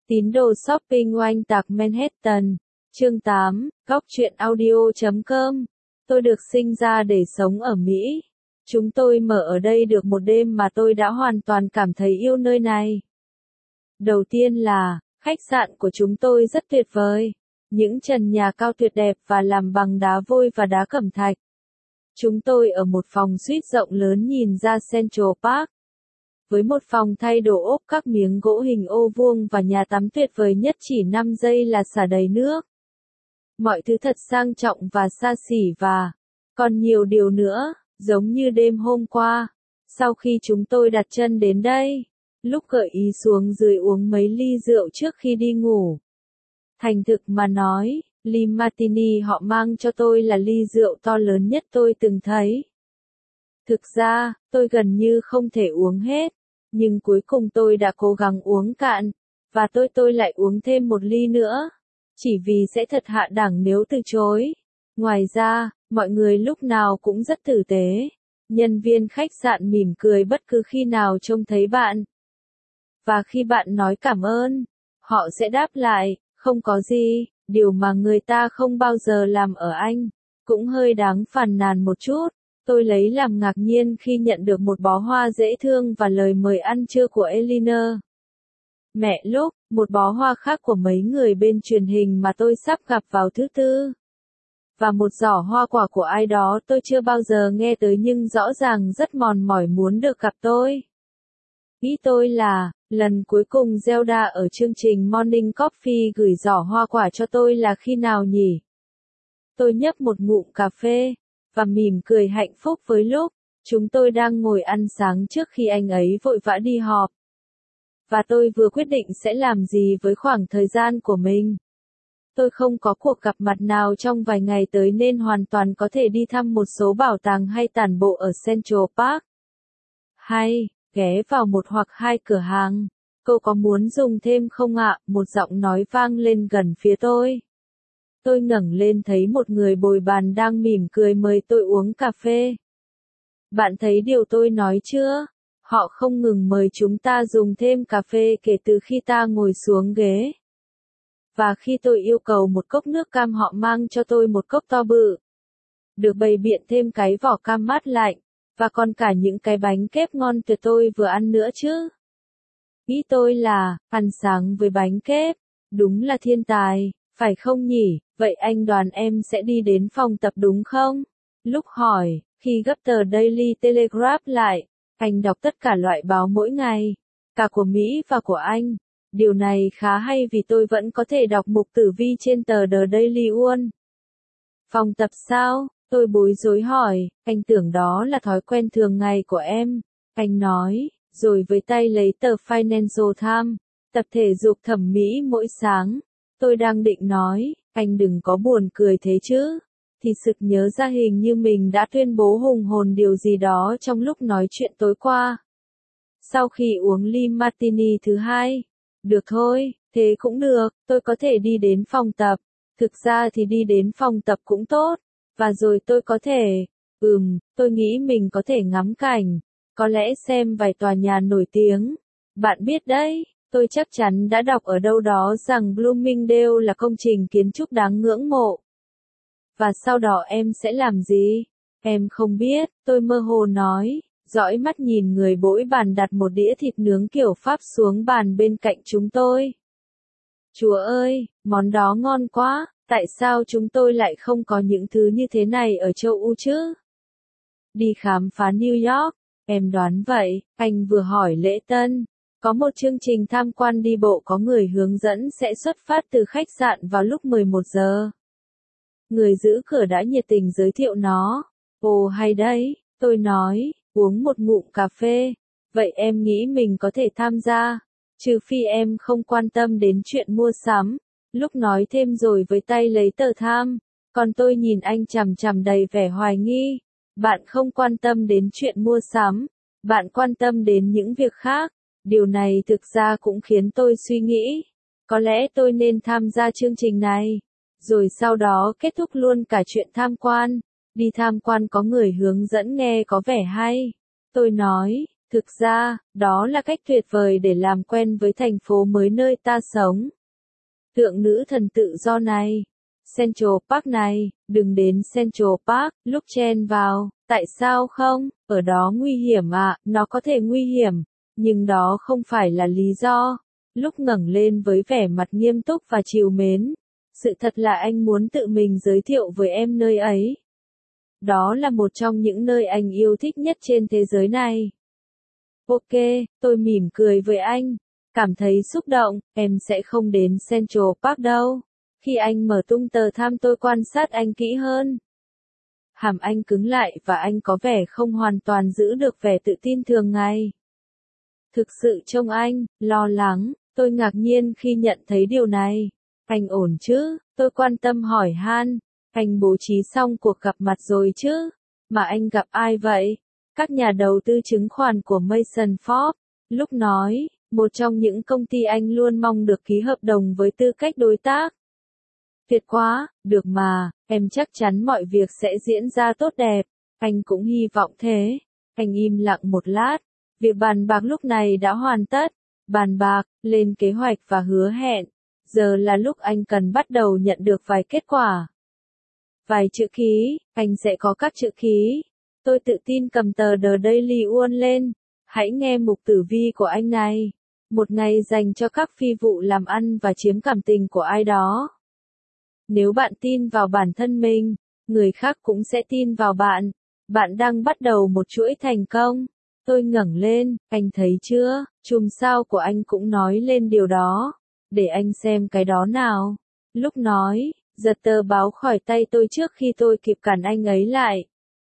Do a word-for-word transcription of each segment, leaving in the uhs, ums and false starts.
Tín đồ shopping oanh tạc Manhattan. Chương tám, góc truyện audio chấm com. Tôi được sinh ra để sống ở Mỹ. Chúng tôi mở ở đây được một đêm mà tôi đã hoàn toàn cảm thấy yêu nơi này. Đầu tiên là, khách sạn của chúng tôi rất tuyệt vời. Những trần nhà cao tuyệt đẹp và làm bằng đá vôi và đá cẩm thạch. Chúng tôi ở một phòng suite rộng lớn nhìn ra Central Park. Với một phòng thay đồ ốp các miếng gỗ hình ô vuông và nhà tắm tuyệt vời nhất chỉ năm giây là xả đầy nước. Mọi thứ thật sang trọng và xa xỉ và còn nhiều điều nữa, giống như đêm hôm qua. Sau khi chúng tôi đặt chân đến đây, lúc gợi ý xuống dưới uống mấy ly rượu trước khi đi ngủ. Thành thực mà nói, ly martini họ mang cho tôi là ly rượu to lớn nhất tôi từng thấy. Thực ra, tôi gần như không thể uống hết, nhưng cuối cùng tôi đã cố gắng uống cạn, và tôi tôi lại uống thêm một ly nữa, chỉ vì sẽ thật hạ đẳng nếu từ chối. Ngoài ra, mọi người lúc nào cũng rất tử tế. Nhân viên khách sạn mỉm cười bất cứ khi nào trông thấy bạn. Và khi bạn nói cảm ơn, họ sẽ đáp lại, không có gì, điều mà người ta không bao giờ làm ở Anh. Cũng hơi đáng phàn nàn một chút. Tôi lấy làm ngạc nhiên khi nhận được một bó hoa dễ thương và lời mời ăn trưa của Eleanor. Mẹ lúc, một bó hoa khác của mấy người bên truyền hình mà tôi sắp gặp vào thứ tư. Và một giỏ hoa quả của ai đó tôi chưa bao giờ nghe tới nhưng rõ ràng rất mòn mỏi muốn được gặp tôi. Ý tôi là, lần cuối cùng Zelda ở chương trình Morning Coffee gửi giỏ hoa quả cho tôi là khi nào nhỉ? Tôi nhấp một ngụm cà phê, và mỉm cười hạnh phúc với lúc, chúng tôi đang ngồi ăn sáng trước khi anh ấy vội vã đi họp. Và tôi vừa quyết định sẽ làm gì với khoảng thời gian của mình. Tôi không có cuộc gặp mặt nào trong vài ngày tới nên hoàn toàn có thể đi thăm một số bảo tàng hay tản bộ ở Central Park. Hay, ghé vào một hoặc hai cửa hàng. Cô có muốn dùng thêm không ạ? Một giọng nói vang lên gần phía tôi. Tôi ngẩng lên thấy một người bồi bàn đang mỉm cười mời tôi uống cà phê. Bạn thấy điều tôi nói chưa? Họ không ngừng mời chúng ta dùng thêm cà phê kể từ khi ta ngồi xuống ghế. Và khi tôi yêu cầu một cốc nước cam họ mang cho tôi một cốc to bự. Được bày biện thêm cái vỏ cam mát lạnh, và còn cả những cái bánh kép ngon tuyệt tôi vừa ăn nữa chứ. Ý tôi là, ăn sáng với bánh kép, đúng là thiên tài, phải không nhỉ? Vậy anh đoàn em sẽ đi đến phòng tập đúng không? Lúc hỏi, khi gấp tờ Daily Telegraph lại, anh đọc tất cả loại báo mỗi ngày, cả của Mỹ và của Anh. Điều này khá hay vì tôi vẫn có thể đọc mục tử vi trên tờ The Daily One. Phòng tập sao? Tôi bối rối hỏi, anh tưởng đó là thói quen thường ngày của em. Anh nói, rồi với tay lấy tờ Financial Times, tập thể dục thẩm mỹ mỗi sáng. Tôi đang định nói, anh đừng có buồn cười thế chứ. Thì sực nhớ ra hình như mình đã tuyên bố hùng hồn điều gì đó trong lúc nói chuyện tối qua. Sau khi uống ly martini thứ hai. Được thôi, thế cũng được, tôi có thể đi đến phòng tập. Thực ra thì đi đến phòng tập cũng tốt. Và rồi tôi có thể, ừm, tôi nghĩ mình có thể ngắm cảnh. Có lẽ xem vài tòa nhà nổi tiếng. Bạn biết đấy, tôi chắc chắn đã đọc ở đâu đó rằng Bloomingdale là công trình kiến trúc đáng ngưỡng mộ. Và sau đó em sẽ làm gì? Em không biết, tôi mơ hồ nói, dõi mắt nhìn người bỗi bàn đặt một đĩa thịt nướng kiểu Pháp xuống bàn bên cạnh chúng tôi. Chúa ơi, món đó ngon quá, tại sao chúng tôi lại không có những thứ như thế này ở châu Âu chứ? Đi khám phá New York, em đoán vậy, anh vừa hỏi lễ tân. Có một chương trình tham quan đi bộ có người hướng dẫn sẽ xuất phát từ khách sạn vào lúc mười một giờ. Người giữ cửa đã nhiệt tình giới thiệu nó. Ồ hay đấy, tôi nói, uống một ngụm cà phê. Vậy em nghĩ mình có thể tham gia, trừ phi em không quan tâm đến chuyện mua sắm. Lúc nói thêm rồi với tay lấy tờ tham, còn tôi nhìn anh chằm chằm đầy vẻ hoài nghi. Bạn không quan tâm đến chuyện mua sắm, bạn quan tâm đến những việc khác. Điều này thực ra cũng khiến tôi suy nghĩ, có lẽ tôi nên tham gia chương trình này. Rồi sau đó kết thúc luôn cả chuyện tham quan. Đi tham quan có người hướng dẫn nghe có vẻ hay. Tôi nói, Thực ra, đó là cách tuyệt vời để làm quen với thành phố mới nơi ta sống. Tượng nữ thần tự do này, Central Park này, đừng đến Central Park, lúc chen vào, tại sao không, ở đó nguy hiểm ạ, à? Nó có thể nguy hiểm, nhưng đó không phải là lý do. Lúc ngẩng lên với vẻ mặt nghiêm túc và trìu mến, sự thật là anh muốn tự mình giới thiệu với em nơi ấy. Đó là một trong những nơi anh yêu thích nhất trên thế giới này. Ok, tôi mỉm cười với anh, cảm thấy xúc động, em sẽ không đến Central Park đâu. Khi anh mở tung tờ tham tôi quan sát anh kỹ hơn. Hàm anh cứng lại và anh có vẻ không hoàn toàn giữ được vẻ tự tin thường ngày. Thực sự trông anh, lo lắng, tôi ngạc nhiên khi nhận thấy điều này. Anh ổn chứ? Tôi quan tâm hỏi han. Anh bố trí xong cuộc gặp mặt rồi chứ? Mà anh gặp ai vậy? Các nhà đầu tư chứng khoán của Mason Forbes. Lúc nói, một trong những công ty anh luôn mong được ký hợp đồng với tư cách đối tác. Tuyệt quá, được mà, em chắc chắn mọi việc sẽ diễn ra tốt đẹp. Anh cũng hy vọng thế. Anh im lặng một lát. Việc bàn bạc lúc này đã hoàn tất. Bàn bạc, lên kế hoạch và hứa hẹn. Giờ là lúc anh cần bắt đầu nhận được vài kết quả. Vài chữ ký, anh sẽ có các chữ ký. Tôi tự tin cầm tờ The Daily One lên. Hãy nghe mục tử vi của anh này. Một ngày dành cho các phi vụ làm ăn và chiếm cảm tình của ai đó. Nếu bạn tin vào bản thân mình, người khác cũng sẽ tin vào bạn. Bạn đang bắt đầu một chuỗi thành công. Tôi ngẩng lên, anh thấy chưa, chùm sao của anh cũng nói lên điều đó. Để anh xem cái đó nào. Lúc nói, giật tờ báo khỏi tay tôi trước khi tôi kịp cản anh ấy lại.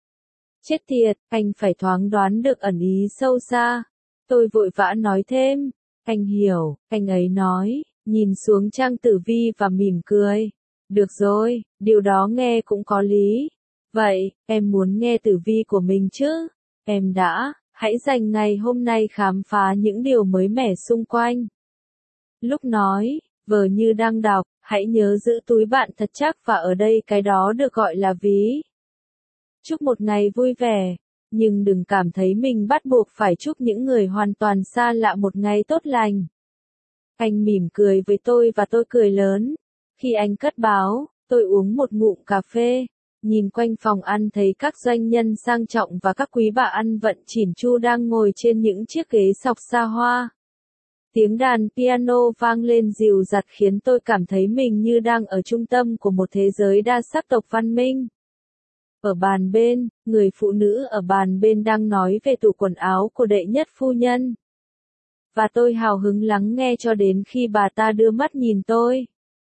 Chết tiệt, anh phải thoáng đoán được ẩn ý sâu xa. Tôi vội vã nói thêm. Anh hiểu, anh ấy nói, nhìn xuống trang tử vi và mỉm cười. Được rồi, điều đó nghe cũng có lý. Vậy, em muốn nghe tử vi của mình chứ? Em đã, hãy dành ngày hôm nay khám phá những điều mới mẻ xung quanh. Lúc nói, vờ như đang đọc, hãy nhớ giữ túi bạn thật chắc và ở đây cái đó được gọi là ví. Chúc một ngày vui vẻ, nhưng đừng cảm thấy mình bắt buộc phải chúc những người hoàn toàn xa lạ một ngày tốt lành. Anh mỉm cười với tôi và tôi cười lớn. Khi anh cất báo, tôi uống một ngụm cà phê, nhìn quanh phòng ăn thấy các doanh nhân sang trọng và các quý bà ăn vận chỉn chu đang ngồi trên những chiếc ghế sọc xa hoa. Tiếng đàn piano vang lên dịu dặt khiến tôi cảm thấy mình như đang ở trung tâm của một thế giới đa sắc tộc văn minh. Ở bàn bên, người phụ nữ ở bàn bên đang nói về tủ quần áo của đệ nhất phu nhân. Và tôi hào hứng lắng nghe cho đến khi bà ta đưa mắt nhìn tôi.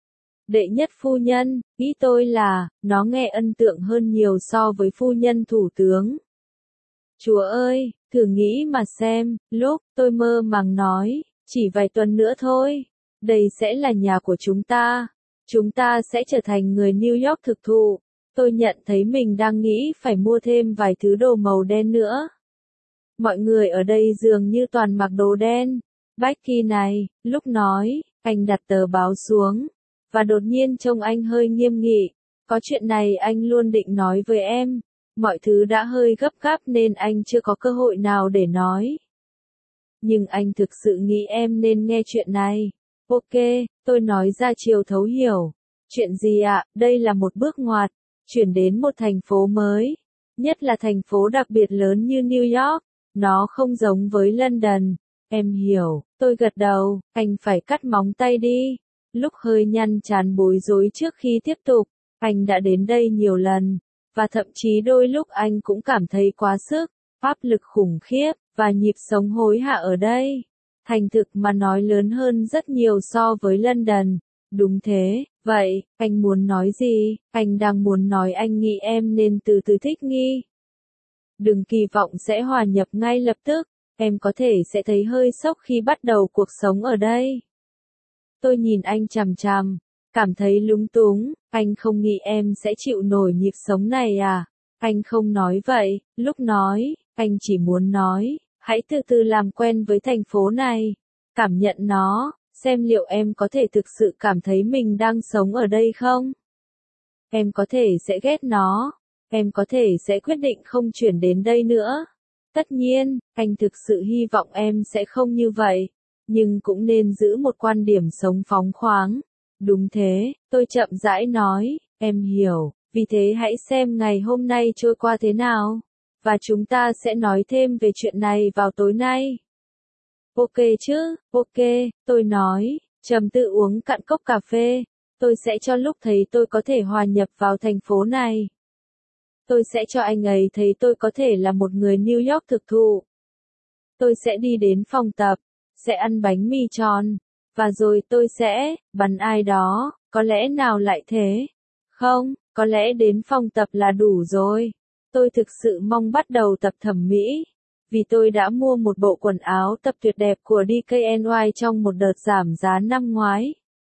Đệ nhất phu nhân, ý tôi là, nó nghe ấn tượng hơn nhiều so với phu nhân thủ tướng. Chúa ơi, thử nghĩ mà xem, lúc tôi mơ màng nói, chỉ vài tuần nữa thôi, đây sẽ là nhà của chúng ta. Chúng ta sẽ trở thành người New York thực thụ. Tôi nhận thấy mình đang nghĩ phải mua thêm vài thứ đồ màu đen nữa. Mọi người ở đây dường như toàn mặc đồ đen. Becky này, lúc nói, anh đặt tờ báo xuống. Và đột nhiên trông anh hơi nghiêm nghị. Có chuyện này anh luôn định nói với em. Mọi thứ đã hơi gấp gáp nên anh chưa có cơ hội nào để nói. Nhưng anh thực sự nghĩ em nên nghe chuyện này. Ok, tôi nói ra chiều thấu hiểu. Chuyện gì ạ? À? Đây là một bước ngoặt. Chuyển đến một thành phố mới. Nhất là thành phố đặc biệt lớn như New York. Nó không giống với London. Em hiểu, tôi gật đầu, anh phải cắt móng tay đi. Lúc hơi nhăn chán bối rối trước khi tiếp tục, anh đã đến đây nhiều lần. Và thậm chí đôi lúc anh cũng cảm thấy quá sức, áp lực khủng khiếp, và nhịp sống hối hả ở đây. Thành thực mà nói lớn hơn rất nhiều so với London. Đúng thế, vậy, anh muốn nói gì? Anh đang muốn nói anh nghĩ em nên từ từ thích nghi. Đừng kỳ vọng sẽ hòa nhập ngay lập tức, em có thể sẽ thấy hơi sốc khi bắt đầu cuộc sống ở đây. Tôi nhìn anh chằm chằm, cảm thấy lúng túng, anh không nghĩ em sẽ chịu nổi nhịp sống này à? Anh không nói vậy, lúc nói, anh chỉ muốn nói, hãy từ từ làm quen với thành phố này, cảm nhận nó, xem liệu em có thể thực sự cảm thấy mình đang sống ở đây không? Em có thể sẽ ghét nó, em có thể sẽ quyết định không chuyển đến đây nữa. Tất nhiên, anh thực sự hy vọng em sẽ không như vậy, nhưng cũng nên giữ một quan điểm sống phóng khoáng. Đúng thế, tôi chậm rãi nói, em hiểu, vì thế hãy xem ngày hôm nay trôi qua thế nào, và chúng ta sẽ nói thêm về chuyện này vào tối nay. Ok chứ, ok, tôi nói, trầm tư uống cạn cốc cà phê, tôi sẽ cho lúc thấy tôi có thể hòa nhập vào thành phố này. Tôi sẽ cho anh ấy thấy tôi có thể là một người New York thực thụ. Tôi sẽ đi đến phòng tập, sẽ ăn bánh mì tròn, và rồi tôi sẽ bắn ai đó, có lẽ nào lại thế? Không, có lẽ đến phòng tập là đủ rồi. Tôi thực sự mong bắt đầu tập thẩm mỹ, vì tôi đã mua một bộ quần áo tập tuyệt đẹp của đê ca en i trong một đợt giảm giá năm ngoái.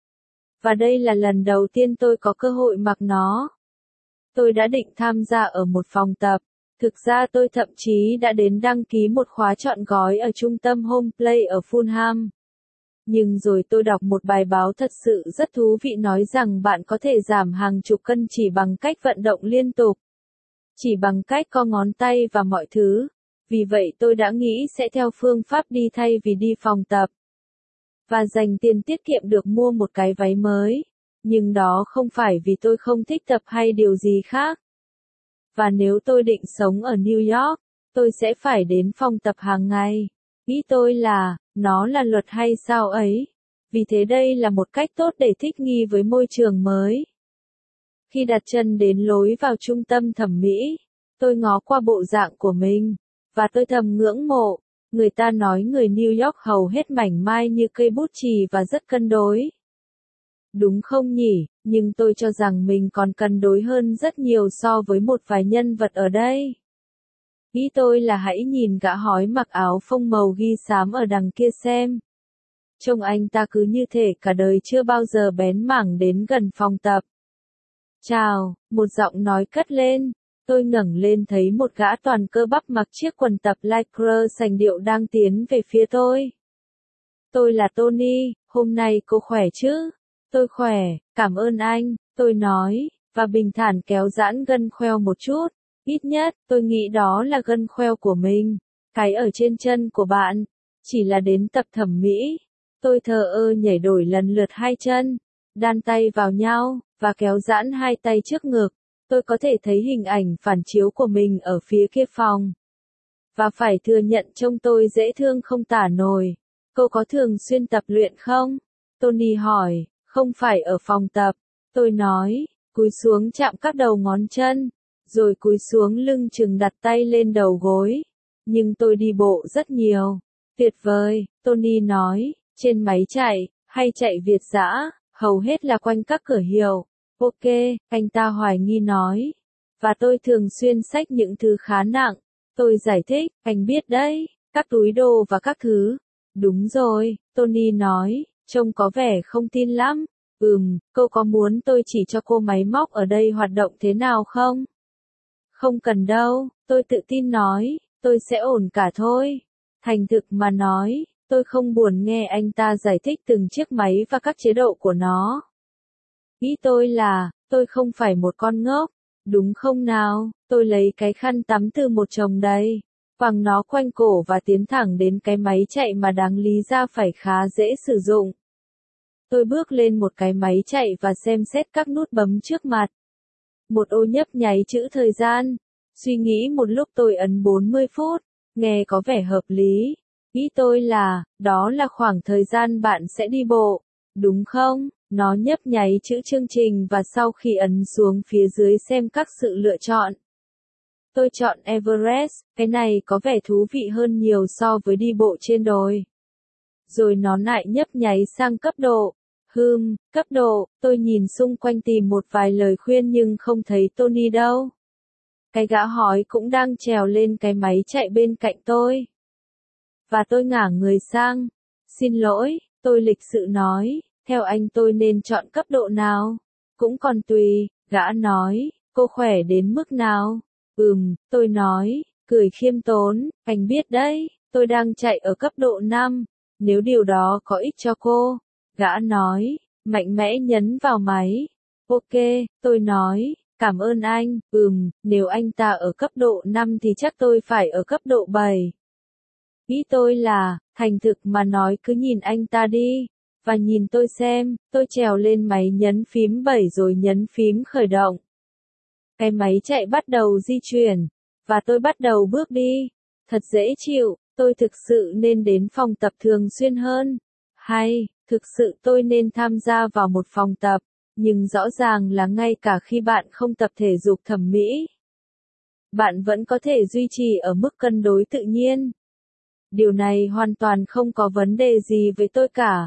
Và đây là lần đầu tiên tôi có cơ hội mặc nó. Tôi đã định tham gia ở một phòng tập. Thực ra tôi thậm chí đã đến đăng ký một khóa trọn gói ở trung tâm Home Play ở Fulham. Nhưng rồi tôi đọc một bài báo thật sự rất thú vị nói rằng bạn có thể giảm hàng chục cân chỉ bằng cách vận động liên tục. Chỉ bằng cách co ngón tay và mọi thứ. Vì vậy tôi đã nghĩ sẽ theo phương pháp đi thay vì đi phòng tập. Và dành tiền tiết kiệm được mua một cái váy mới. Nhưng đó không phải vì tôi không thích tập hay điều gì khác. Và nếu tôi định sống ở New York, tôi sẽ phải đến phòng tập hàng ngày. Ý tôi là, nó là luật hay sao ấy. Vì thế đây là một cách tốt để thích nghi với môi trường mới. Khi đặt chân đến lối vào trung tâm thẩm mỹ, tôi ngó qua bộ dạng của mình, và tôi thầm ngưỡng mộ. Người ta nói người New York hầu hết mảnh mai như cây bút chì và rất cân đối. Đúng không nhỉ, nhưng tôi cho rằng mình còn cân đối hơn rất nhiều so với một vài nhân vật ở đây. Ý tôi là hãy nhìn gã hói mặc áo phông màu ghi xám ở đằng kia xem. Trông anh ta cứ như thể cả đời chưa bao giờ bén mảng đến gần phòng tập. Chào, một giọng nói cất lên. Tôi ngẩng lên thấy một gã toàn cơ bắp mặc chiếc quần tập lycra sành điệu đang tiến về phía tôi. Tôi là Tony, hôm nay cô khỏe chứ? Tôi khỏe, cảm ơn anh, tôi nói, và bình thản kéo giãn gân khoeo một chút. Ít nhất, tôi nghĩ đó là gân khoeo của mình. Cái ở trên chân của bạn, chỉ là đến tập thẩm mỹ. Tôi thờ ơ nhảy đổi lần lượt hai chân, đan tay vào nhau, và kéo giãn hai tay trước ngực. Tôi có thể thấy hình ảnh phản chiếu của mình ở phía kia phòng. Và phải thừa nhận trông tôi dễ thương không tả nổi. Cô có thường xuyên tập luyện không? Tony hỏi, không phải ở phòng tập. Tôi nói, cúi xuống chạm các đầu ngón chân, rồi cúi xuống lưng chừng đặt tay lên đầu gối. Nhưng tôi đi bộ rất nhiều. Tuyệt vời, Tony nói, trên máy chạy, hay chạy Việt dã, hầu hết là quanh các cửa hiệu. Ok, anh ta hoài nghi nói. Và tôi thường xuyên xách những thứ khá nặng. Tôi giải thích, anh biết đấy, các túi đồ và các thứ. Đúng rồi, Tony nói, trông có vẻ không tin lắm. Ừm, cô có muốn tôi chỉ cho cô máy móc ở đây hoạt động thế nào không? Không cần đâu, tôi tự tin nói, tôi sẽ ổn cả thôi. Thành thực mà nói, tôi không buồn nghe anh ta giải thích từng chiếc máy và các chế độ của nó. Ý tôi là, tôi không phải một con ngốc, đúng không nào? Tôi lấy cái khăn tắm từ một chồng đầy, quàng nó quanh cổ và tiến thẳng đến cái máy chạy mà đáng lý ra phải khá dễ sử dụng. Tôi bước lên một cái máy chạy và xem xét các nút bấm trước mặt. Một ô nhấp nháy chữ thời gian. Suy nghĩ một lúc tôi ấn bốn mươi phút, nghe có vẻ hợp lý. Ý tôi là, đó là khoảng thời gian bạn sẽ đi bộ, đúng không? Nó nhấp nháy chữ chương trình và sau khi ấn xuống phía dưới xem các sự lựa chọn. Tôi chọn Everest, cái này có vẻ thú vị hơn nhiều so với đi bộ trên đồi. Rồi nó lại nhấp nháy sang cấp độ. Hừm, cấp độ, tôi nhìn xung quanh tìm một vài lời khuyên nhưng không thấy Tony đâu. Cái gã hói cũng đang trèo lên cái máy chạy bên cạnh tôi. Và tôi ngả người sang. Xin lỗi, tôi lịch sự nói, theo anh tôi nên chọn cấp độ nào? Cũng còn tùy, gã nói, cô khỏe đến mức nào? Ừm, tôi nói, cười khiêm tốn, anh biết đấy, tôi đang chạy ở cấp độ năm, nếu điều đó có ích cho cô. Gã nói, mạnh mẽ nhấn vào máy. Ok, tôi nói, cảm ơn anh, ừm, nếu anh ta ở cấp độ năm thì chắc tôi phải ở cấp độ bảy. Ý tôi là, thành thực mà nói cứ nhìn anh ta đi, và nhìn tôi xem, tôi trèo lên máy nhấn phím bảy rồi nhấn phím khởi động. Cái máy chạy bắt đầu di chuyển, và tôi bắt đầu bước đi. Thật dễ chịu, tôi thực sự nên đến phòng tập thường xuyên hơn. Hay, thực sự tôi nên tham gia vào một phòng tập, nhưng rõ ràng là ngay cả khi bạn không tập thể dục thẩm mỹ, bạn vẫn có thể duy trì ở mức cân đối tự nhiên. Điều này hoàn toàn không có vấn đề gì với tôi cả.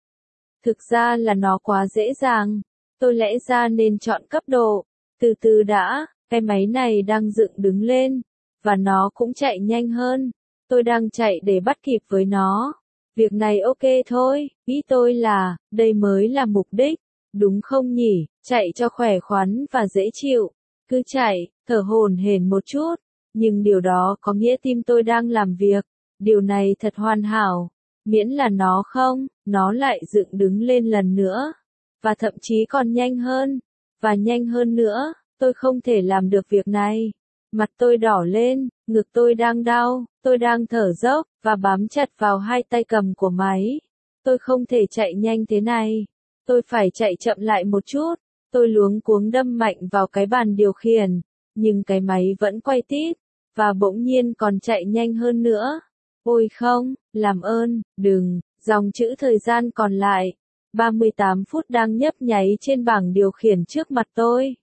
Thực ra là nó quá dễ dàng. Tôi lẽ ra nên chọn cấp độ. Từ từ đã, cái máy này đang dựng đứng lên, và nó cũng chạy nhanh hơn. Tôi đang chạy để bắt kịp với nó. Việc này ok thôi, ý tôi là, đây mới là mục đích, đúng không nhỉ? Chạy cho khỏe khoắn và dễ chịu. Cứ chạy, thở hổn hển một chút, nhưng điều đó có nghĩa tim tôi đang làm việc. Điều này thật hoàn hảo, miễn là nó không, nó lại dựng đứng lên lần nữa, và thậm chí còn nhanh hơn, và nhanh hơn nữa, tôi không thể làm được việc này. Mặt tôi đỏ lên, ngực tôi đang đau, tôi đang thở dốc, và bám chặt vào hai tay cầm của máy. Tôi không thể chạy nhanh thế này, tôi phải chạy chậm lại một chút, tôi luống cuống đâm mạnh vào cái bàn điều khiển, nhưng cái máy vẫn quay tít, và bỗng nhiên còn chạy nhanh hơn nữa. Ôi không, làm ơn, đừng, dòng chữ thời gian còn lại. ba mươi tám phút đang nhấp nháy trên bảng điều khiển trước mặt tôi.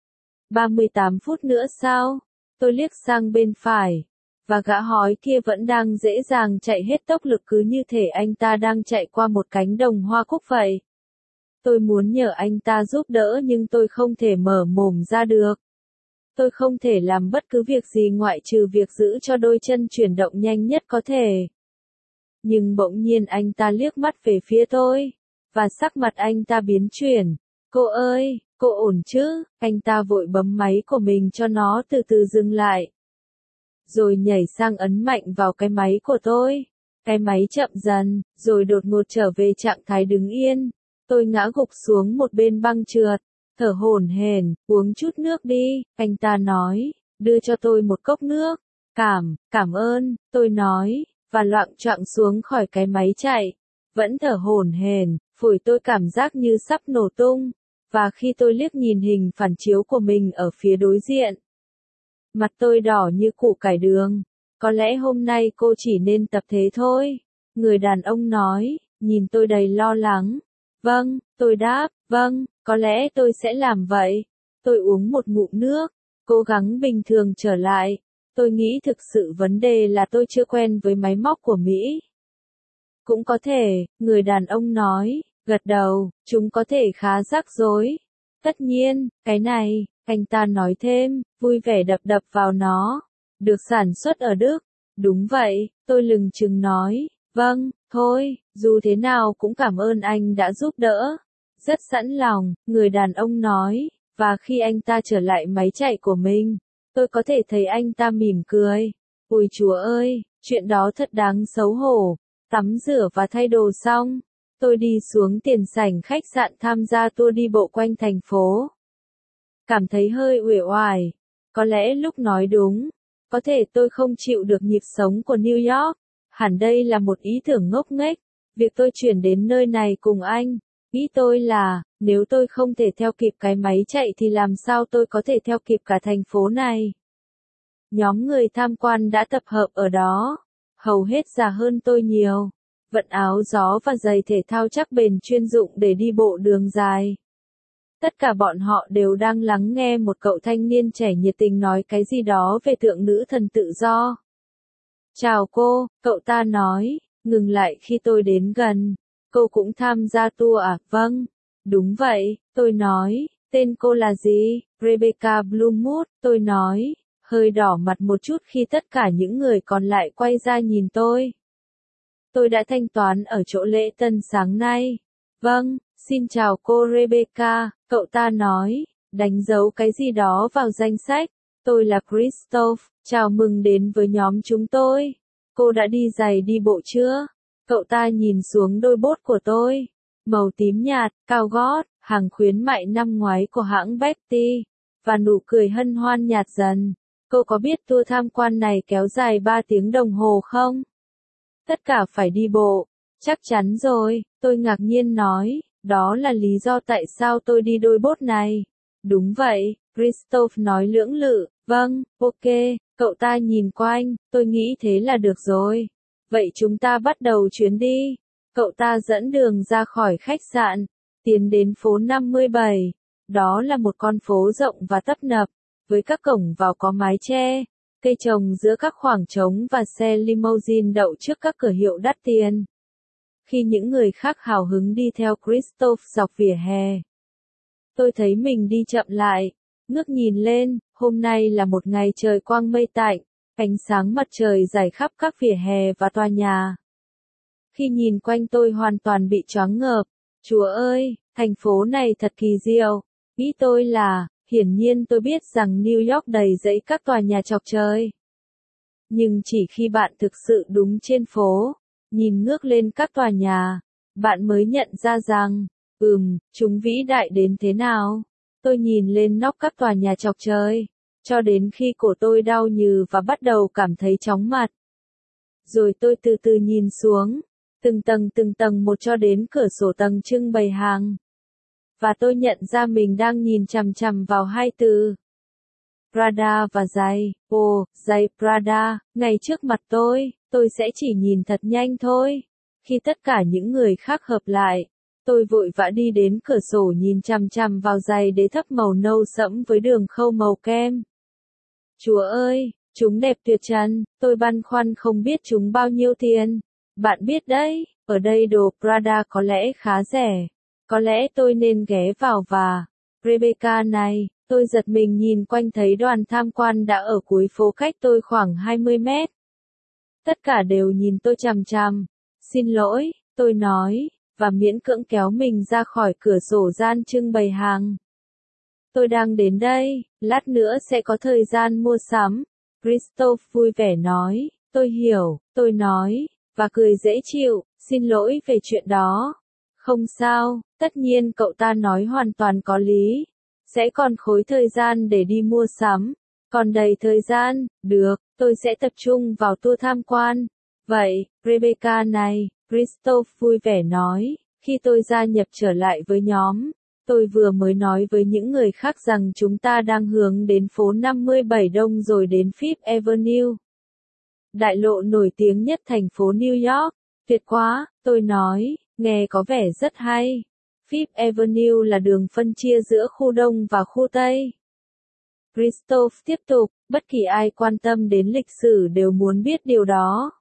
ba mươi tám phút nữa sao? Tôi liếc sang bên phải, và gã hói kia vẫn đang dễ dàng chạy hết tốc lực cứ như thể anh ta đang chạy qua một cánh đồng hoa cúc vậy. Tôi muốn nhờ anh ta giúp đỡ nhưng tôi không thể mở mồm ra được. Tôi không thể làm bất cứ việc gì ngoại trừ việc giữ cho đôi chân chuyển động nhanh nhất có thể. Nhưng bỗng nhiên anh ta liếc mắt về phía tôi, và sắc mặt anh ta biến chuyển. Cô ơi, cô ổn chứ? Anh ta vội bấm máy của mình cho nó từ từ dừng lại. Rồi nhảy sang ấn mạnh vào cái máy của tôi. Cái máy chậm dần, rồi đột ngột trở về trạng thái đứng yên. Tôi ngã gục xuống một bên băng trượt. Thở hổn hển, uống chút nước đi, anh ta nói, đưa cho tôi một cốc nước. Cảm, cảm ơn, tôi nói, và loạng choạng xuống khỏi cái máy chạy. Vẫn thở hổn hển, phổi tôi cảm giác như sắp nổ tung, và khi tôi liếc nhìn hình phản chiếu của mình ở phía đối diện, mặt tôi đỏ như củ cải đường. Có lẽ hôm nay cô chỉ nên tập thế thôi, người đàn ông nói, nhìn tôi đầy lo lắng. Vâng, tôi đáp, vâng, có lẽ tôi sẽ làm vậy. Tôi uống một ngụm nước, cố gắng bình thường trở lại. Tôi nghĩ thực sự vấn đề là tôi chưa quen với máy móc của Mỹ. Cũng có thể, người đàn ông nói, gật đầu, chúng có thể khá rắc rối. Tất nhiên, cái này, anh ta nói thêm, vui vẻ đập đập vào nó. Được sản xuất ở Đức. Đúng vậy, tôi lừng chừng nói, vâng, thôi, dù thế nào cũng cảm ơn anh đã giúp đỡ. Rất sẵn lòng, người đàn ông nói, và khi anh ta trở lại máy chạy của mình, tôi có thể thấy anh ta mỉm cười. Ôi chúa ơi, chuyện đó thật đáng xấu hổ. Tắm rửa và thay đồ xong, tôi đi xuống tiền sảnh khách sạn tham gia tour đi bộ quanh thành phố. Cảm thấy hơi uể oải. Có lẽ lúc nói đúng, có thể tôi không chịu được nhịp sống của New York. Hẳn đây là một ý tưởng ngốc nghếch. Việc tôi chuyển đến nơi này cùng anh. Ý tôi là, nếu tôi không thể theo kịp cái máy chạy thì làm sao tôi có thể theo kịp cả thành phố này. Nhóm người tham quan đã tập hợp ở đó. Hầu hết già hơn tôi nhiều. Vận áo gió và giày thể thao chắc bền chuyên dụng để đi bộ đường dài. Tất cả bọn họ đều đang lắng nghe một cậu thanh niên trẻ nhiệt tình nói cái gì đó về thượng nữ thần tự do. Chào cô, cậu ta nói, ngừng lại khi tôi đến gần. Cô cũng tham gia tour à? Vâng, đúng vậy, tôi nói, tên cô là gì? Rebecca Bloomwood, tôi nói, hơi đỏ mặt một chút khi tất cả những người còn lại quay ra nhìn tôi. Tôi đã thanh toán ở chỗ lễ tân sáng nay. Vâng, xin chào cô Rebecca, cậu ta nói, đánh dấu cái gì đó vào danh sách. Tôi là Christoph, chào mừng đến với nhóm chúng tôi. Cô đã đi giày đi bộ chưa? Cậu ta nhìn xuống đôi bốt của tôi. Màu tím nhạt, cao gót, hàng khuyến mại năm ngoái của hãng Betty. và nụ cười hân hoan nhạt dần. Cô có biết tour tham quan này kéo dài ba tiếng đồng hồ không? Tất cả phải đi bộ. Chắc chắn rồi, tôi ngạc nhiên nói, đó là lý do tại sao tôi đi đôi bốt này. Đúng vậy, Christophe nói lưỡng lự, vâng, ok, cậu ta nhìn quanh, tôi nghĩ thế là được rồi. Vậy chúng ta bắt đầu chuyến đi. Cậu ta dẫn đường ra khỏi khách sạn, tiến đến phố năm mươi bảy. Đó là một con phố rộng và tấp nập, với các cổng vào có mái che, cây trồng giữa các khoảng trống và xe limousine đậu trước các cửa hiệu đắt tiền. Khi những người khác hào hứng đi theo Christophe dọc vỉa hè, tôi thấy mình đi chậm lại, ngước nhìn lên, hôm nay là một ngày trời quang mây tạnh, ánh sáng mặt trời rải khắp các vỉa hè và tòa nhà. Khi nhìn quanh tôi hoàn toàn bị choáng ngợp, Chúa ơi, thành phố này thật kỳ diệu, nghĩ tôi là, hiển nhiên tôi biết rằng New York đầy dẫy các tòa nhà chọc trời. Nhưng chỉ khi bạn thực sự đúng trên phố, nhìn ngước lên các tòa nhà, bạn mới nhận ra rằng, ừm, chúng vĩ đại đến thế nào. Tôi nhìn lên nóc các tòa nhà chọc trời, cho đến khi cổ tôi đau nhừ và bắt đầu cảm thấy chóng mặt. Rồi tôi từ từ nhìn xuống, từng tầng từng tầng một cho đến cửa sổ tầng trưng bày hàng. Và tôi nhận ra mình đang nhìn chằm chằm vào hai từ. Prada và giày, ồ, giày Prada, ngay trước mặt tôi, tôi sẽ chỉ nhìn thật nhanh thôi. Khi tất cả những người khác hợp lại, tôi vội vã đi đến cửa sổ nhìn chằm chằm vào giày đế thấp màu nâu sẫm với đường khâu màu kem. Chúa ơi, chúng đẹp tuyệt trần, tôi băn khoăn không biết chúng bao nhiêu tiền. Bạn biết đấy, ở đây đồ Prada có lẽ khá rẻ. Có lẽ tôi nên ghé vào và... Rebecca này, tôi giật mình nhìn quanh thấy đoàn tham quan đã ở cuối phố cách tôi khoảng hai mươi mét. Tất cả đều nhìn tôi chằm chằm. Xin lỗi, tôi nói, và miễn cưỡng kéo mình ra khỏi cửa sổ gian trưng bày hàng. Tôi đang đến đây, lát nữa sẽ có thời gian mua sắm. Christophe vui vẻ nói, tôi hiểu, tôi nói, và cười dễ chịu, xin lỗi về chuyện đó. Không sao, tất nhiên cậu ta nói hoàn toàn có lý. Sẽ còn khối thời gian để đi mua sắm. Còn đầy thời gian, được, tôi sẽ tập trung vào tour tham quan. Vậy, Rebecca này, Christophe vui vẻ nói, khi tôi gia nhập trở lại với nhóm, tôi vừa mới nói với những người khác rằng chúng ta đang hướng đến phố năm mươi bảy Đông rồi đến Fifth Avenue. Đại lộ nổi tiếng nhất thành phố New York. Tuyệt quá, tôi nói, nghe có vẻ rất hay. Fifth Avenue là đường phân chia giữa khu Đông và khu Tây. Christophe tiếp tục, bất kỳ ai quan tâm đến lịch sử đều muốn biết điều đó.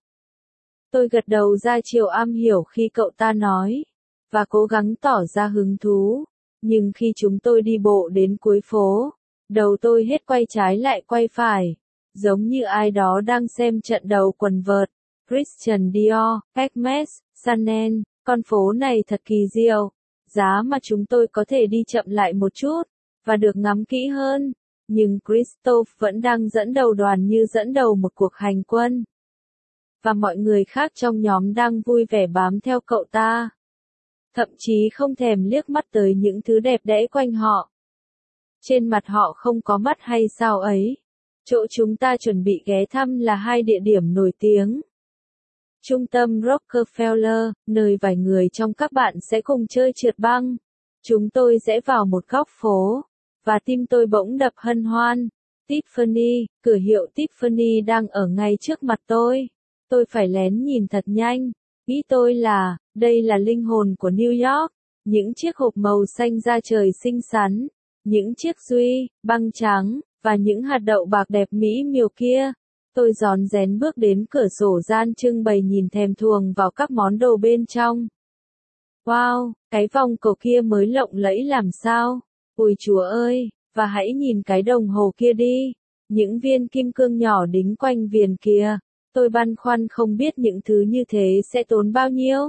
Tôi gật đầu ra chiều am hiểu khi cậu ta nói, và cố gắng tỏ ra hứng thú. Nhưng khi chúng tôi đi bộ đến cuối phố, đầu tôi hết quay trái lại quay phải, giống như ai đó đang xem trận đấu quần vợt. Christian Dior, Hermes, Chanel, con phố này thật kỳ diệu. Giá mà chúng tôi có thể đi chậm lại một chút, và được ngắm kỹ hơn. Nhưng Christophe vẫn đang dẫn đầu đoàn như dẫn đầu một cuộc hành quân. Và mọi người khác trong nhóm đang vui vẻ bám theo cậu ta. Thậm chí không thèm liếc mắt tới những thứ đẹp đẽ quanh họ. Trên mặt họ không có mắt hay sao ấy. Chỗ chúng ta chuẩn bị ghé thăm là hai địa điểm nổi tiếng. Trung tâm Rockefeller, nơi vài người trong các bạn sẽ cùng chơi trượt băng. Chúng tôi sẽ vào một góc phố, và tim tôi bỗng đập hân hoan. Tiffany, cửa hiệu Tiffany đang ở ngay trước mặt tôi. Tôi phải lén nhìn thật nhanh. Nghĩ tôi là, đây là linh hồn của New York. Những chiếc hộp màu xanh da trời xinh xắn, những chiếc duy, băng trắng, và những hạt đậu bạc đẹp mỹ miều kia. Tôi rón rén bước đến cửa sổ gian trưng bày nhìn thèm thuồng vào các món đồ bên trong. Wow, cái vòng cổ kia mới lộng lẫy làm sao? Ôi Chúa ơi, và hãy nhìn cái đồng hồ kia đi. Những viên kim cương nhỏ đính quanh viền kia. Tôi băn khoăn không biết những thứ như thế sẽ tốn bao nhiêu.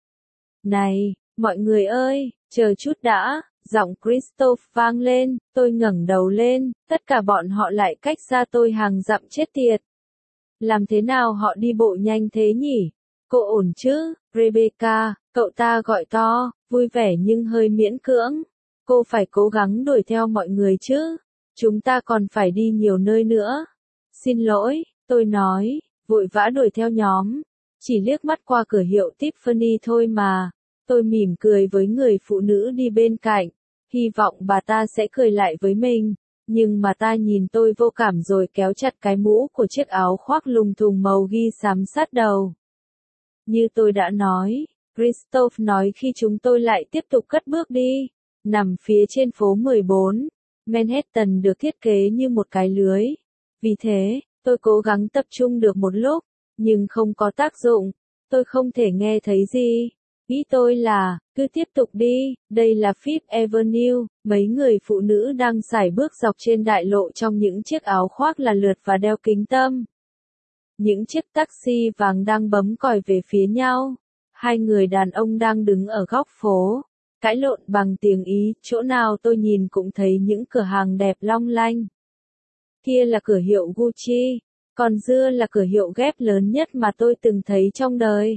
Này, mọi người ơi, chờ chút đã, giọng Christophe vang lên, tôi ngẩng đầu lên, tất cả bọn họ lại cách xa tôi hàng dặm chết tiệt. Làm thế nào họ đi bộ nhanh thế nhỉ? Cô ổn chứ, Rebecca, cậu ta gọi to, vui vẻ nhưng hơi miễn cưỡng. Cô phải cố gắng đuổi theo mọi người chứ. Chúng ta còn phải đi nhiều nơi nữa. Xin lỗi, tôi nói, vội vã đuổi theo nhóm. Chỉ liếc mắt qua cửa hiệu Tiffany thôi mà. Tôi mỉm cười với người phụ nữ đi bên cạnh. Hy vọng bà ta sẽ cười lại với mình. Nhưng mà ta nhìn tôi vô cảm rồi kéo chặt cái mũ của chiếc áo khoác lùng thùng màu ghi xám sát đầu. Như tôi đã nói, Christophe nói khi chúng tôi lại tiếp tục cất bước đi. Nằm phía trên phố mười bốn, Manhattan được thiết kế như một cái lưới. Vì thế, tôi cố gắng tập trung được một lúc, nhưng không có tác dụng. Tôi không thể nghe thấy gì. Ý tôi là, cứ tiếp tục đi, đây là Fifth Avenue, mấy người phụ nữ đang sải bước dọc trên đại lộ trong những chiếc áo khoác là lượt và đeo kính tâm. Những chiếc taxi vàng đang bấm còi về phía nhau. Hai người đàn ông đang đứng ở góc phố, cãi lộn bằng tiếng Ý, chỗ nào tôi nhìn cũng thấy những cửa hàng đẹp long lanh. Kia là cửa hiệu Gucci, còn dưa là cửa hiệu Gap lớn nhất mà tôi từng thấy trong đời.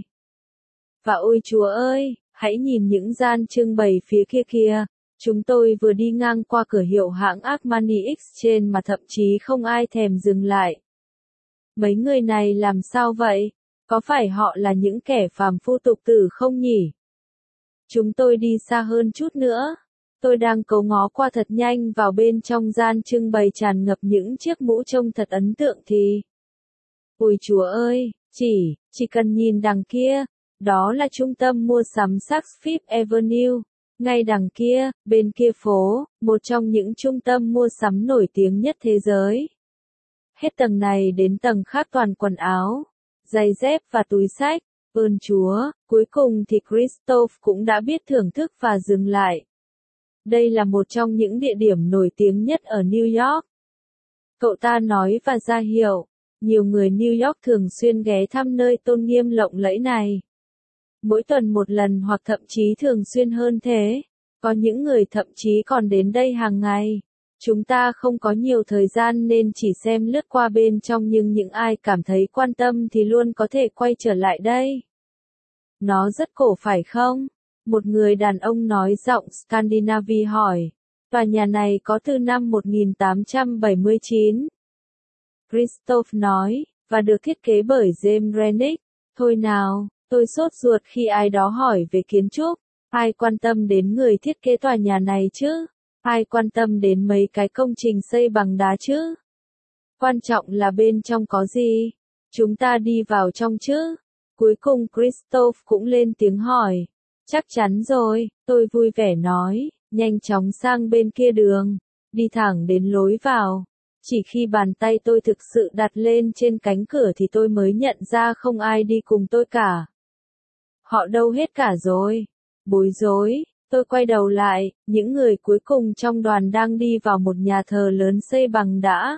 Và ôi Chúa ơi, hãy nhìn những gian trưng bày phía kia kìa. Chúng tôi vừa đi ngang qua cửa hiệu hãng Armani Exchange mà thậm chí không ai thèm dừng lại. Mấy người này làm sao vậy? Có phải họ là những kẻ phàm phu tục tử không nhỉ? Chúng tôi đi xa hơn chút nữa. Tôi đang cố ngó qua thật nhanh vào bên trong gian trưng bày tràn ngập những chiếc mũ trông thật ấn tượng thì. Ôi Chúa ơi, chỉ, chỉ cần nhìn đằng kia. Đó là trung tâm mua sắm Saks Fifth Avenue. Ngay đằng kia, bên kia phố, một trong những trung tâm mua sắm nổi tiếng nhất thế giới. Hết tầng này đến tầng khác toàn quần áo, giày dép và túi xách. Ơn Chúa, cuối cùng thì Christophe cũng đã biết thưởng thức và dừng lại. Đây là một trong những địa điểm nổi tiếng nhất ở New York. Cậu ta nói và ra hiệu, nhiều người New York thường xuyên ghé thăm nơi tôn nghiêm lộng lẫy này. Mỗi tuần một lần hoặc thậm chí thường xuyên hơn thế. Có những người thậm chí còn đến đây hàng ngày. Chúng ta không có nhiều thời gian nên chỉ xem lướt qua bên trong, nhưng những ai cảm thấy quan tâm thì luôn có thể quay trở lại đây. Nó rất cổ phải không? Một người đàn ông nói giọng Scandinavia hỏi. Tòa nhà này có từ năm một nghìn tám trăm bảy mươi chín. Christophe nói, và được thiết kế bởi James Rennick. Thôi nào, tôi sốt ruột khi ai đó hỏi về kiến trúc. Ai quan tâm đến người thiết kế tòa nhà này chứ? Ai quan tâm đến mấy cái công trình xây bằng đá chứ? Quan trọng là bên trong có gì? Chúng ta đi vào trong chứ? Cuối cùng Christophe cũng lên tiếng hỏi. Chắc chắn rồi, tôi vui vẻ nói, nhanh chóng sang bên kia đường, đi thẳng đến lối vào. Chỉ khi bàn tay tôi thực sự đặt lên trên cánh cửa thì tôi mới nhận ra không ai đi cùng tôi cả. Họ đâu hết cả rồi? Bối rối, tôi quay đầu lại, những người cuối cùng trong đoàn đang đi vào một nhà thờ lớn xây bằng đá.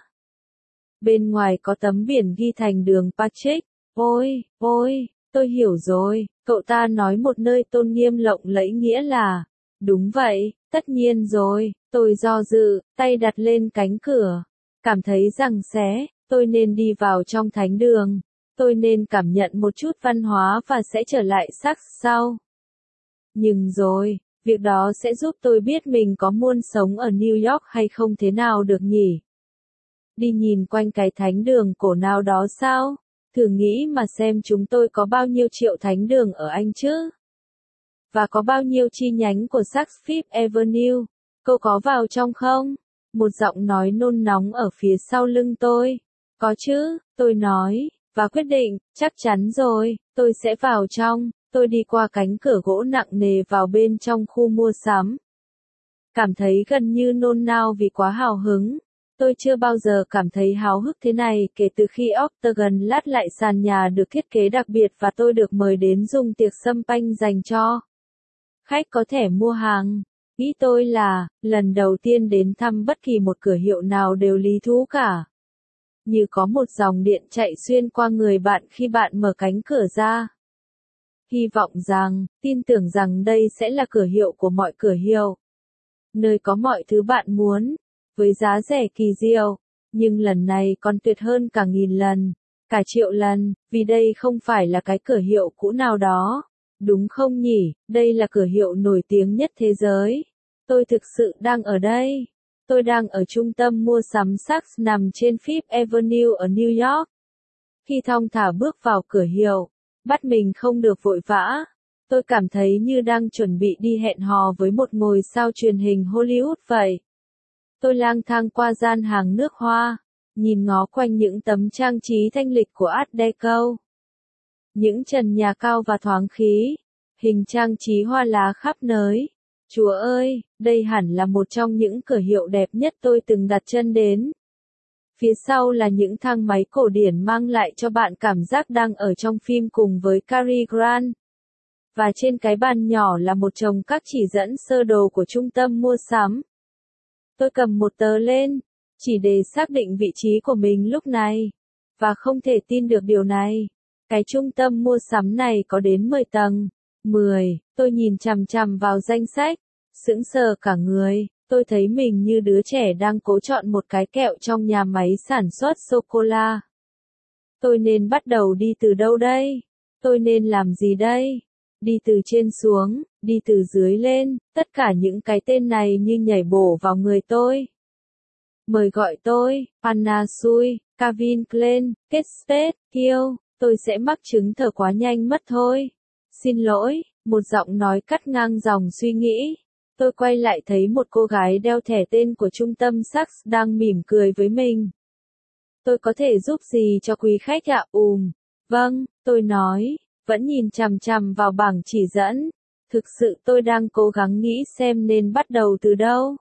Bên ngoài có tấm biển ghi thành đường Patrick. Ôi, ôi, tôi hiểu rồi, cậu ta nói một nơi tôn nghiêm lộng lẫy nghĩa là. Đúng vậy, tất nhiên rồi, tôi do dự, tay đặt lên cánh cửa. Cảm thấy rằng sẽ, tôi nên đi vào trong thánh đường. Tôi nên cảm nhận một chút văn hóa và sẽ trở lại Saks sau. Nhưng rồi, việc đó sẽ giúp tôi biết mình có muốn sống ở New York hay không thế nào được nhỉ? Đi nhìn quanh cái thánh đường cổ nào đó sao? Thử nghĩ mà xem chúng tôi có bao nhiêu triệu thánh đường ở Anh chứ? Và có bao nhiêu chi nhánh của Saks Fifth Avenue? Cậu có vào trong không? Một giọng nói nôn nóng ở phía sau lưng tôi. Có chứ, tôi nói, và quyết định, chắc chắn rồi, tôi sẽ vào trong. Tôi đi qua cánh cửa gỗ nặng nề vào bên trong khu mua sắm. Cảm thấy gần như nôn nao vì quá hào hứng. Tôi chưa bao giờ cảm thấy háo hức thế này kể từ khi Octagon lát lại sàn nhà được thiết kế đặc biệt và tôi được mời đến dùng tiệc sâm panh dành cho khách có thẻ mua hàng. Ý tôi là, lần đầu tiên đến thăm bất kỳ một cửa hiệu nào đều lý thú cả. Như có một dòng điện chạy xuyên qua người bạn khi bạn mở cánh cửa ra. Hy vọng rằng, tin tưởng rằng đây sẽ là cửa hiệu của mọi cửa hiệu. Nơi có mọi thứ bạn muốn, với giá rẻ kỳ diệu, nhưng lần này còn tuyệt hơn cả nghìn lần, cả triệu lần, vì đây không phải là cái cửa hiệu cũ nào đó. Đúng không nhỉ, đây là cửa hiệu nổi tiếng nhất thế giới. Tôi thực sự đang ở đây. Tôi đang ở trung tâm mua sắm Saks nằm trên Fifth Avenue ở New York. Khi thong thả bước vào cửa hiệu, bắt mình không được vội vã. Tôi cảm thấy như đang chuẩn bị đi hẹn hò với một ngôi sao truyền hình Hollywood vậy. Tôi lang thang qua gian hàng nước hoa, nhìn ngó quanh những tấm trang trí thanh lịch của Art Deco. Những trần nhà cao và thoáng khí, hình trang trí hoa lá khắp nơi. Chúa ơi, đây hẳn là một trong những cửa hiệu đẹp nhất tôi từng đặt chân đến. Phía sau là những thang máy cổ điển mang lại cho bạn cảm giác đang ở trong phim cùng với Cary Grant. Và trên cái bàn nhỏ là một chồng các chỉ dẫn sơ đồ của trung tâm mua sắm. Tôi cầm một tờ lên, chỉ để xác định vị trí của mình lúc này. Và không thể tin được điều này. Cái trung tâm mua sắm này có đến mười tầng. mười, tôi nhìn chằm chằm vào danh sách, sững sờ cả người. Tôi thấy mình như đứa trẻ đang cố chọn một cái kẹo trong nhà máy sản xuất sô-cô-la. Tôi nên bắt đầu đi từ đâu đây? Tôi nên làm gì đây? Đi từ trên xuống, đi từ dưới lên, tất cả những cái tên này như nhảy bổ vào người tôi. Mời gọi tôi, Anna Sui, Calvin Klein, Kate Spade, Kiel, tôi sẽ mắc chứng thở quá nhanh mất thôi. Xin lỗi, một giọng nói cắt ngang dòng suy nghĩ. Tôi quay lại thấy một cô gái đeo thẻ tên của trung tâm Saks đang mỉm cười với mình. Tôi có thể giúp gì cho quý khách ạ? Ùm, vâng, tôi nói, vẫn nhìn chằm chằm vào bảng chỉ dẫn. Thực sự tôi đang cố gắng nghĩ xem nên bắt đầu từ đâu.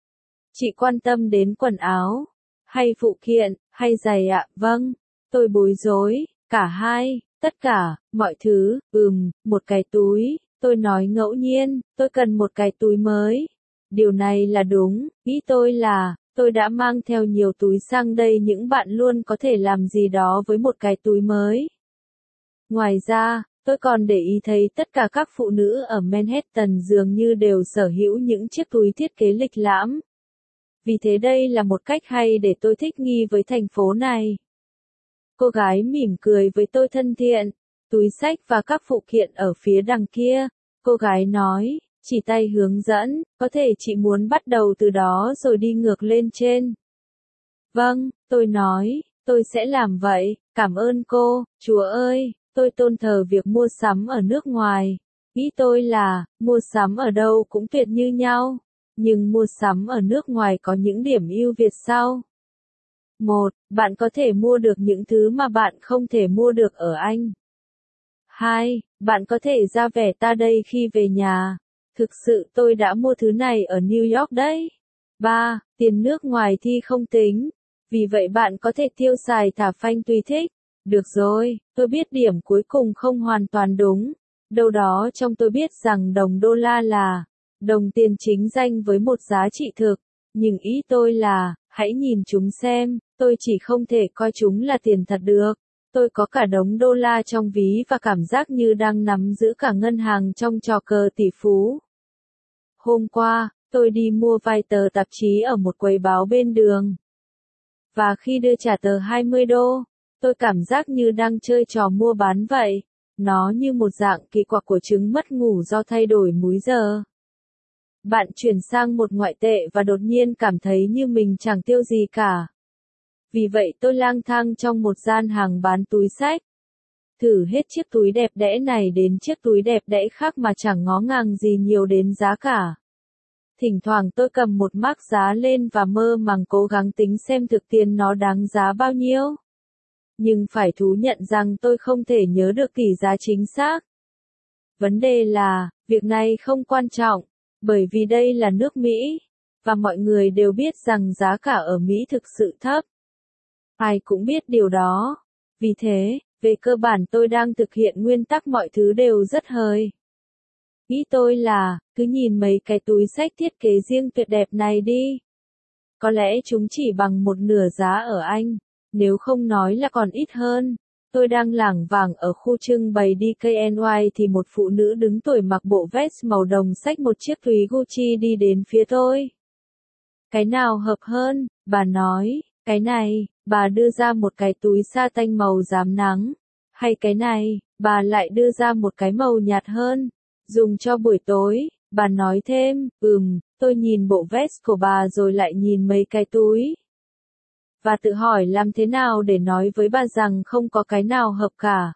Chị quan tâm đến quần áo, hay phụ kiện, hay giày ạ? Vâng, tôi bối rối, cả hai, tất cả, mọi thứ, ừm, một cái túi. Tôi nói ngẫu nhiên, tôi cần một cái túi mới. Điều này là đúng, ý tôi là, tôi đã mang theo nhiều túi sang đây, những bạn luôn có thể làm gì đó với một cái túi mới. Ngoài ra, tôi còn để ý thấy tất cả các phụ nữ ở Manhattan dường như đều sở hữu những chiếc túi thiết kế lịch lãm. Vì thế đây là một cách hay để tôi thích nghi với thành phố này. Cô gái mỉm cười với tôi thân thiện. Túi xách và các phụ kiện ở phía đằng kia. Cô gái nói, chỉ tay hướng dẫn, có thể chị muốn bắt đầu từ đó rồi đi ngược lên trên. Vâng, tôi nói, tôi sẽ làm vậy, cảm ơn cô, Chúa ơi, tôi tôn thờ việc mua sắm ở nước ngoài. Ý tôi là, mua sắm ở đâu cũng tuyệt như nhau, nhưng mua sắm ở nước ngoài có những điểm ưu việt sau. một. Bạn có thể mua được những thứ mà bạn không thể mua được ở Anh. hai. Bạn có thể ra vẻ ta đây khi về nhà. Thực sự tôi đã mua thứ này ở New York đấy. ba. Tiền nước ngoài thì không tính. Vì vậy bạn có thể tiêu xài thả phanh tùy thích. Được rồi, tôi biết điểm cuối cùng không hoàn toàn đúng. Đâu đó trong tôi biết rằng đồng đô la là đồng tiền chính danh với một giá trị thực. Nhưng ý tôi là, hãy nhìn chúng xem, tôi chỉ không thể coi chúng là tiền thật được. Tôi có cả đống đô la trong ví và cảm giác như đang nắm giữ cả ngân hàng trong trò cờ tỷ phú. Hôm qua, tôi đi mua vài tờ tạp chí ở một quầy báo bên đường. Và khi đưa trả tờ hai mươi đô, tôi cảm giác như đang chơi trò mua bán vậy. Nó như một dạng kỳ quặc của chứng mất ngủ do thay đổi múi giờ. Bạn chuyển sang một ngoại tệ và đột nhiên cảm thấy như mình chẳng tiêu gì cả. Vì vậy tôi lang thang trong một gian hàng bán túi xách. Thử hết chiếc túi đẹp đẽ này đến chiếc túi đẹp đẽ khác mà chẳng ngó ngàng gì nhiều đến giá cả. Thỉnh thoảng tôi cầm một mác giá lên và mơ màng cố gắng tính xem thực tiền nó đáng giá bao nhiêu. Nhưng phải thú nhận rằng tôi không thể nhớ được tỷ giá chính xác. Vấn đề là, việc này không quan trọng, bởi vì đây là nước Mỹ, và mọi người đều biết rằng giá cả ở Mỹ thực sự thấp. Ai cũng biết điều đó. Vì thế, về cơ bản tôi đang thực hiện nguyên tắc mọi thứ đều rất hời. Ý tôi là, cứ nhìn mấy cái túi xách thiết kế riêng tuyệt đẹp này đi. Có lẽ chúng chỉ bằng một nửa giá ở Anh, nếu không nói là còn ít hơn. Tôi đang lảng vảng ở khu trưng bày đê ca en i thì một phụ nữ đứng tuổi mặc bộ vest màu đồng xách một chiếc túi Gucci đi đến phía tôi. Cái nào hợp hơn, bà nói, cái này, bà đưa ra một cái túi sa tanh màu rám nắng. Hay cái này, bà lại đưa ra một cái màu nhạt hơn, dùng cho buổi tối, Bà nói thêm, ừm, tôi nhìn bộ vest của bà rồi lại nhìn mấy cái túi. Và tự hỏi làm thế nào để nói với bà rằng không có cái nào hợp cả.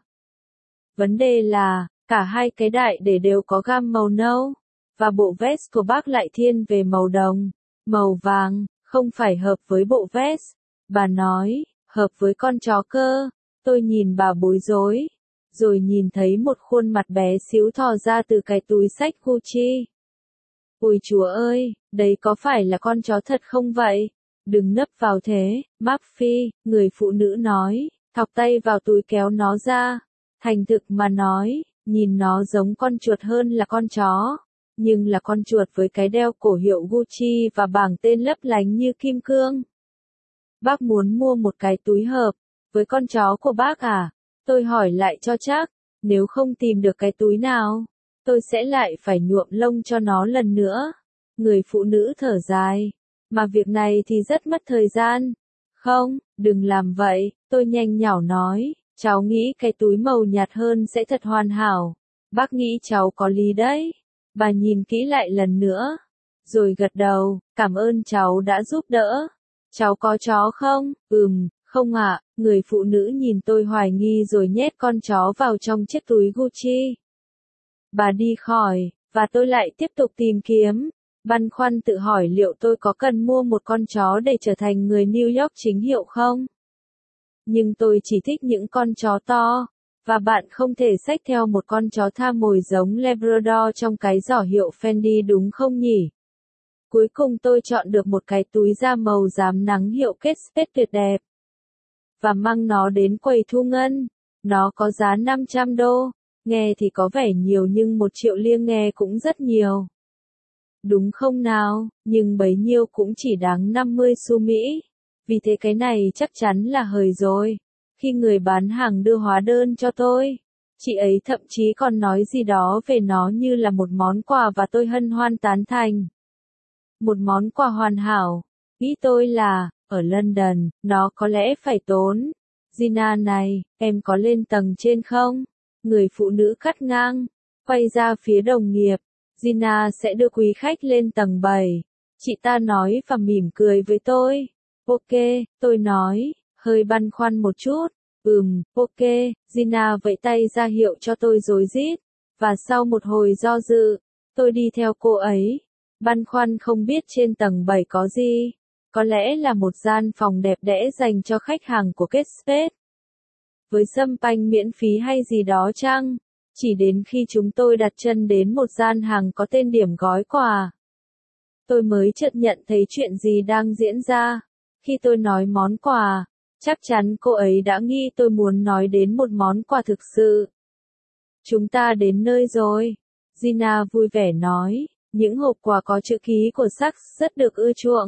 Vấn đề là, cả hai cái đại để đều có gam màu nâu, và bộ vest của bác lại thiên về màu đồng, màu vàng, không phải hợp với bộ vest. Bà nói, hợp với con chó cơ. Tôi nhìn bà bối rối, rồi nhìn thấy một khuôn mặt bé xíu thò ra từ cái túi xách Gucci. Ôi chúa ơi, đấy có phải là con chó thật không vậy? Đừng nấp vào thế, Murphy, người phụ nữ nói, thọc tay vào túi kéo nó ra. Thành thực mà nói, nhìn nó giống con chuột hơn là con chó. Nhưng là con chuột với cái đeo cổ hiệu Gucci và bảng tên lấp lánh như kim cương. Bác muốn mua một cái túi hợp với con chó của bác à? Tôi hỏi lại cho chắc, nếu không tìm được cái túi nào, tôi sẽ lại phải nhuộm lông cho nó lần nữa. Người phụ nữ thở dài, mà việc này thì rất mất thời gian. Không, đừng làm vậy, tôi nhanh nhảu nói, cháu nghĩ cái túi màu nhạt hơn sẽ thật hoàn hảo. Bác nghĩ cháu có lý đấy. Bà nhìn kỹ lại lần nữa, rồi gật đầu, cảm ơn cháu đã giúp đỡ. Cháu có chó không? Ừm, không ạ. Người phụ nữ nhìn tôi hoài nghi rồi nhét con chó vào trong chiếc túi Gucci. Bà đi khỏi, và tôi lại tiếp tục tìm kiếm. Băn khoăn tự hỏi liệu tôi có cần mua một con chó để trở thành người New York chính hiệu không? Nhưng tôi chỉ thích những con chó to, và bạn không thể xách theo một con chó tha mồi giống Labrador trong cái giỏ hiệu Fendi đúng không nhỉ? Cuối cùng tôi chọn được một cái túi da màu rám nắng hiệu Kate Spade tuyệt đẹp. Và mang nó đến quầy thu ngân. Nó có giá năm trăm đô. Nghe thì có vẻ nhiều nhưng một triệu liêng nghe cũng rất nhiều. Đúng không nào, nhưng bấy nhiêu cũng chỉ đáng năm mươi xu Mỹ. Vì thế cái này chắc chắn là hời rồi. Khi người bán hàng đưa hóa đơn cho tôi, chị ấy thậm chí còn nói gì đó về nó như là một món quà và tôi hân hoan tán thành. Một món quà hoàn hảo. Ý tôi là, ở London, nó có lẽ phải tốn. Gina này, em có lên tầng trên không? Người phụ nữ cắt ngang, quay ra phía đồng nghiệp. Gina sẽ đưa quý khách lên tầng bảy. Chị ta nói và mỉm cười với tôi. Ok, tôi nói, hơi băn khoăn một chút. Ừm, ok, Gina vẫy tay ra hiệu cho tôi rối rít. Và sau một hồi do dự, tôi đi theo cô ấy. Băn khoăn không biết trên tầng bảy có gì. Có lẽ là một gian phòng đẹp đẽ dành cho khách hàng của Kate Spade. Với sâm panh miễn phí hay gì đó chăng? Chỉ đến khi chúng tôi đặt chân đến một gian hàng có tên điểm gói quà, tôi mới chợt nhận thấy chuyện gì đang diễn ra. Khi tôi nói món quà, chắc chắn cô ấy đã nghĩ tôi muốn nói đến một món quà thực sự. Chúng ta đến nơi rồi. Gina vui vẻ nói, những hộp quà có chữ ký của Saks rất được ưa chuộng.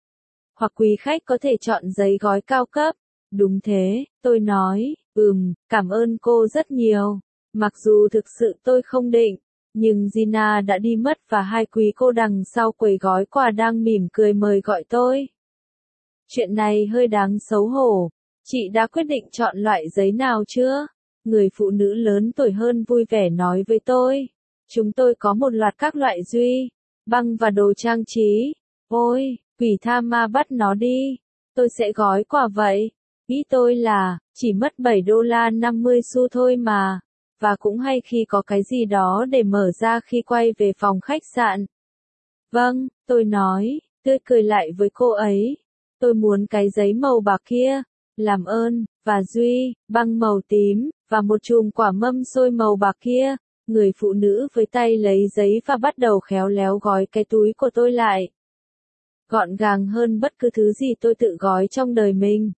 Hoặc quý khách có thể chọn giấy gói cao cấp. Đúng thế, tôi nói, ừm, cảm ơn cô rất nhiều. Mặc dù thực sự tôi không định, nhưng Gina đã đi mất và hai quý cô đằng sau quầy gói quà đang mỉm cười mời gọi tôi. Chuyện này hơi đáng xấu hổ. Chị đã quyết định chọn loại giấy nào chưa? Người phụ nữ lớn tuổi hơn vui vẻ nói với tôi. Chúng tôi có một loạt các loại duy, băng và đồ trang trí. Ôi, quỷ tha ma bắt nó đi. Tôi sẽ gói quà vậy. Ý tôi là, chỉ mất bảy đô la năm mươi xu thôi mà. Và cũng hay khi có cái gì đó để mở ra khi quay về phòng khách sạn. Vâng, tôi nói, tươi cười lại với cô ấy. Tôi muốn cái giấy màu bạc kia. Làm ơn, và duy, băng màu tím, và một chùm quả mâm xôi màu bạc kia. Người phụ nữ với tay lấy giấy và bắt đầu khéo léo gói cái túi của tôi lại. Gọn gàng hơn bất cứ thứ gì tôi tự gói trong đời mình.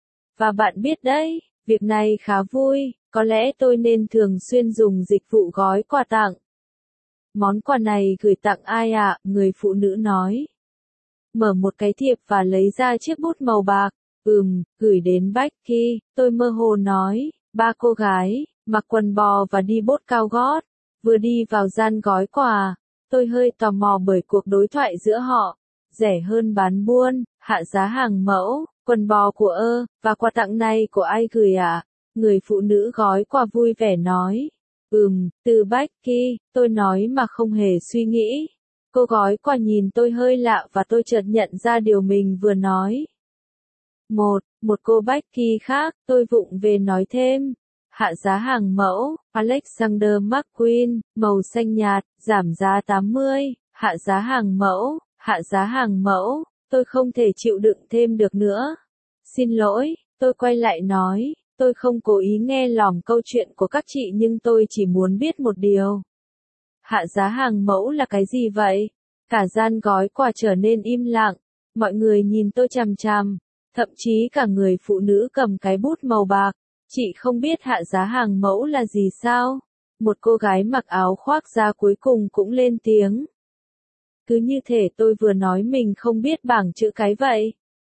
Và bạn biết đấy, việc này khá vui, có lẽ tôi nên thường xuyên dùng dịch vụ gói quà tặng. Món quà này gửi tặng ai ạ? À? Người phụ nữ nói. Mở một cái thiệp và lấy ra chiếc bút màu bạc. Ừm, gửi đến Becky, tôi mơ hồ nói. Ba cô gái, mặc quần bò và đi bốt cao gót, vừa đi vào gian gói quà. Tôi hơi tò mò bởi cuộc đối thoại giữa họ. Rẻ hơn bán buôn, hạ giá hàng mẫu, quần bò của ơ, và quà tặng này của ai gửi ạ? À? Người phụ nữ gói quà vui vẻ nói. Ừm, từ Becky, tôi nói mà không hề suy nghĩ. Cô gói quà nhìn tôi hơi lạ và tôi chợt nhận ra điều mình vừa nói. Một, một cô Becky khác, tôi vụng về nói thêm. Hạ giá hàng mẫu, Alexander McQueen, màu xanh nhạt, giảm giá tám mươi, hạ giá hàng mẫu, hạ giá hàng mẫu, tôi không thể chịu đựng thêm được nữa. Xin lỗi, tôi quay lại nói, tôi không cố ý nghe lỏm câu chuyện của các chị nhưng tôi chỉ muốn biết một điều. Hạ giá hàng mẫu là cái gì vậy? Cả gian gói quà trở nên im lặng, mọi người nhìn tôi chằm chằm, thậm chí cả người phụ nữ cầm cái bút màu bạc. Chị không biết hạ giá hàng mẫu là gì sao? Một cô gái mặc áo khoác da cuối cùng cũng lên tiếng. Cứ như thể tôi vừa nói mình không biết bảng chữ cái vậy.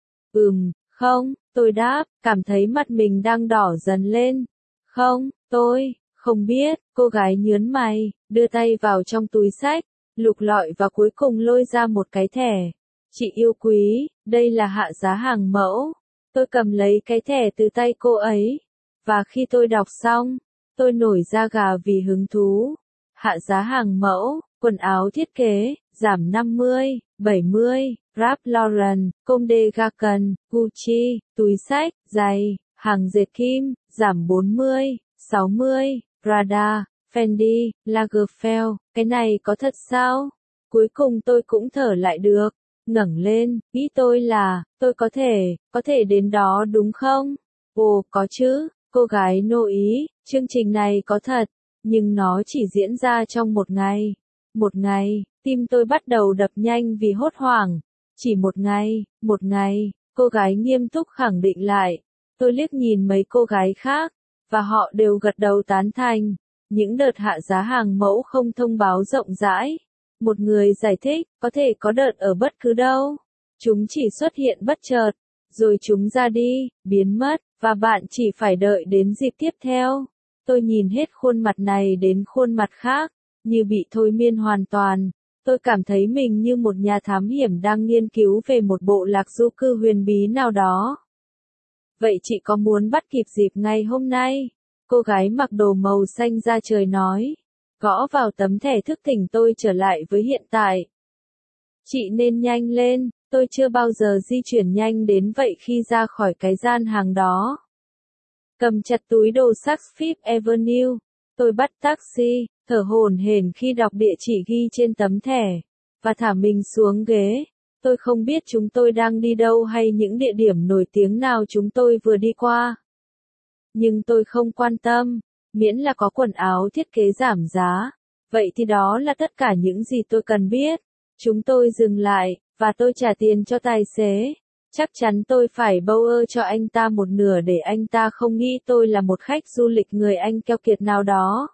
Ừm, không, tôi đáp, cảm thấy mặt mình đang đỏ dần lên. Không, tôi, không biết, cô gái nhớn mày, đưa tay vào trong túi xách, lục lọi và cuối cùng lôi ra một cái thẻ. Chị yêu quý, đây là hạ giá hàng mẫu. Tôi cầm lấy cái thẻ từ tay cô ấy. Và khi tôi đọc xong, tôi nổi da gà vì hứng thú. Hạ giá hàng mẫu, quần áo thiết kế, giảm năm mươi, bảy mươi, Ralph Lauren, Comme des Garçons, Gucci, túi xách, giày, hàng dệt kim, giảm bốn mươi, sáu mươi, Prada, Fendi, Lagerfeld, cái này có thật sao? Cuối cùng tôi cũng thở lại được, ngẩng lên, nghĩ tôi là, tôi có thể, có thể đến đó đúng không? Ồ, có chứ. Cô gái nô ý, chương trình này có thật, nhưng nó chỉ diễn ra trong một ngày. Một ngày, tim tôi bắt đầu đập nhanh vì hốt hoảng. Chỉ một ngày, một ngày, cô gái nghiêm túc khẳng định lại. Tôi liếc nhìn mấy cô gái khác, và họ đều gật đầu tán thành. Những đợt hạ giá hàng mẫu không thông báo rộng rãi. Một người giải thích, có thể có đợt ở bất cứ đâu. Chúng chỉ xuất hiện bất chợt, rồi chúng ra đi, biến mất. Và bạn chỉ phải đợi đến dịp tiếp theo. Tôi nhìn hết khuôn mặt này đến khuôn mặt khác, như bị thôi miên hoàn toàn. Tôi cảm thấy mình như một nhà thám hiểm đang nghiên cứu về một bộ lạc du cư huyền bí nào đó. Vậy chị có muốn bắt kịp dịp ngày hôm nay? Cô gái mặc đồ màu xanh da trời nói. Gõ vào tấm thẻ thức tỉnh tôi trở lại với hiện tại. Chị nên nhanh lên. Tôi chưa bao giờ di chuyển nhanh đến vậy khi ra khỏi cái gian hàng đó. Cầm chặt túi đồ Saks Fifth Avenue, tôi bắt taxi, thở hổn hển khi đọc địa chỉ ghi trên tấm thẻ, và thả mình xuống ghế. Tôi không biết chúng tôi đang đi đâu hay những địa điểm nổi tiếng nào chúng tôi vừa đi qua. Nhưng tôi không quan tâm, miễn là có quần áo thiết kế giảm giá. Vậy thì đó là tất cả những gì tôi cần biết. Chúng tôi dừng lại, và tôi trả tiền cho tài xế. Chắc chắn tôi phải bâu ơ cho anh ta một nửa để anh ta không nghĩ tôi là một khách du lịch người Anh keo kiệt nào đó.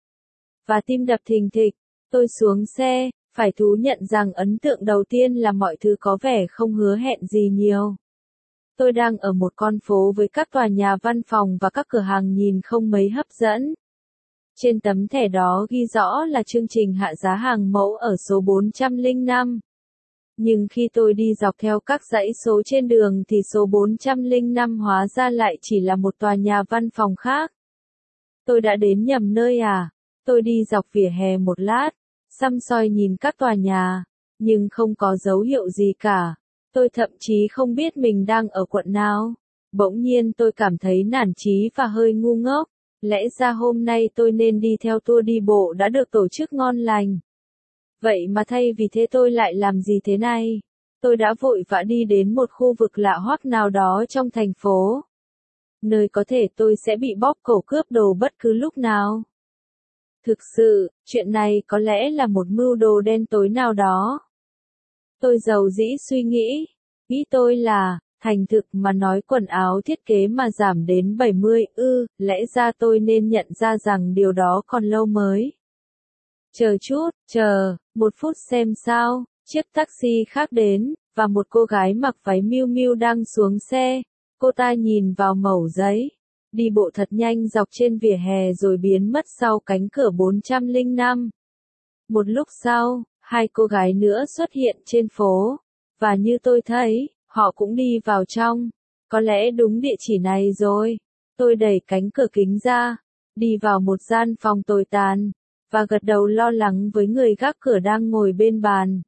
Và tim đập thình thịch, tôi xuống xe, phải thú nhận rằng ấn tượng đầu tiên là mọi thứ có vẻ không hứa hẹn gì nhiều. Tôi đang ở một con phố với các tòa nhà văn phòng và các cửa hàng nhìn không mấy hấp dẫn. Trên tấm thẻ đó ghi rõ là chương trình hạ giá hàng mẫu ở số bốn trăm lẻ năm. Nhưng khi tôi đi dọc theo các dãy số trên đường thì số bốn trăm lẻ năm hóa ra lại chỉ là một tòa nhà văn phòng khác. Tôi đã đến nhầm nơi à? Tôi đi dọc vỉa hè một lát, săm soi nhìn các tòa nhà, nhưng không có dấu hiệu gì cả. Tôi thậm chí không biết mình đang ở quận nào. Bỗng nhiên tôi cảm thấy nản chí và hơi ngu ngốc. Lẽ ra hôm nay tôi nên đi theo tour đi bộ đã được tổ chức ngon lành. Vậy mà thay vì thế tôi lại làm gì thế này? Tôi đã vội vã đi đến một khu vực lạ hoắc nào đó trong thành phố. Nơi có thể tôi sẽ bị bóp cổ cướp đồ bất cứ lúc nào. Thực sự, chuyện này có lẽ là một mưu đồ đen tối nào đó. Tôi giàu dĩ suy nghĩ. Nghĩ tôi là, thành thực mà nói quần áo thiết kế mà giảm đến bảy mươi, ư, lẽ ra tôi nên nhận ra rằng điều đó còn lâu mới. Chờ chút, chờ, một phút xem sao, chiếc taxi khác đến, và một cô gái mặc váy Miu Miu đang xuống xe. Cô ta nhìn vào mẩu giấy, đi bộ thật nhanh dọc trên vỉa hè rồi biến mất sau cánh cửa bốn trăm lẻ năm. Một lúc sau, hai cô gái nữa xuất hiện trên phố, và như tôi thấy, họ cũng đi vào trong. Có lẽ đúng địa chỉ này rồi. Tôi đẩy cánh cửa kính ra, đi vào một gian phòng tồi tàn, và gật đầu lo lắng với người gác cửa đang ngồi bên bàn.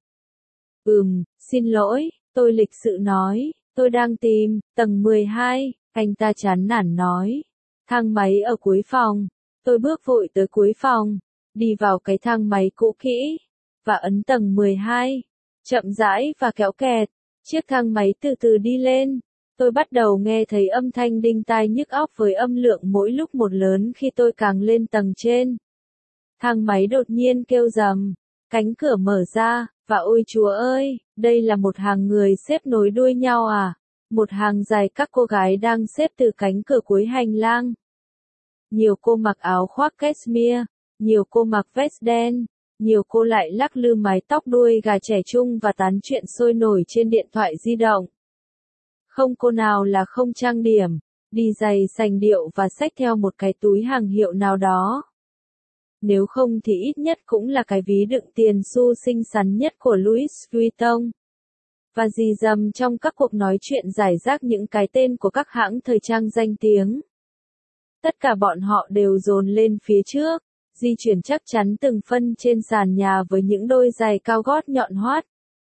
Ừm, xin lỗi, tôi lịch sự nói, tôi đang tìm, tầng mười hai, anh ta chán nản nói. Thang máy ở cuối phòng, tôi bước vội tới cuối phòng, đi vào cái thang máy cũ kỹ, và ấn tầng mười hai, chậm rãi và kéo kẹt, chiếc thang máy từ từ đi lên. Tôi bắt đầu nghe thấy âm thanh đinh tai nhức óc với âm lượng mỗi lúc một lớn khi tôi càng lên tầng trên. Thang máy đột nhiên kêu rầm, cánh cửa mở ra, và ôi Chúa ơi, đây là một hàng người xếp nối đuôi nhau à? Một hàng dài các cô gái đang xếp từ cánh cửa cuối hành lang. Nhiều cô mặc áo khoác cashmere, nhiều cô mặc vest đen, nhiều cô lại lắc lư mái tóc đuôi gà trẻ trung và tán chuyện sôi nổi trên điện thoại di động. Không cô nào là không trang điểm, đi giày sành điệu và xách theo một cái túi hàng hiệu nào đó. Nếu không thì ít nhất cũng là cái ví đựng tiền xu xinh xắn nhất của Louis Vuitton. Và rì rầm trong các cuộc nói chuyện rải rác những cái tên của các hãng thời trang danh tiếng. Tất cả bọn họ đều dồn lên phía trước, di chuyển chắc chắn từng phân trên sàn nhà với những đôi giày cao gót nhọn hoắt.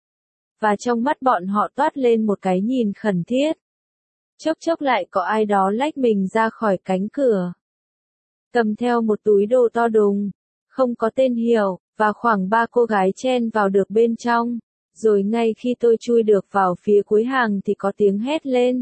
Và trong mắt bọn họ toát lên một cái nhìn khẩn thiết. Chốc chốc lại có ai đó lách mình ra khỏi cánh cửa, cầm theo một túi đồ to đùng, không có tên hiệu, và khoảng ba cô gái chen vào được bên trong. Rồi ngay khi tôi chui được vào phía cuối hàng thì có tiếng hét lên.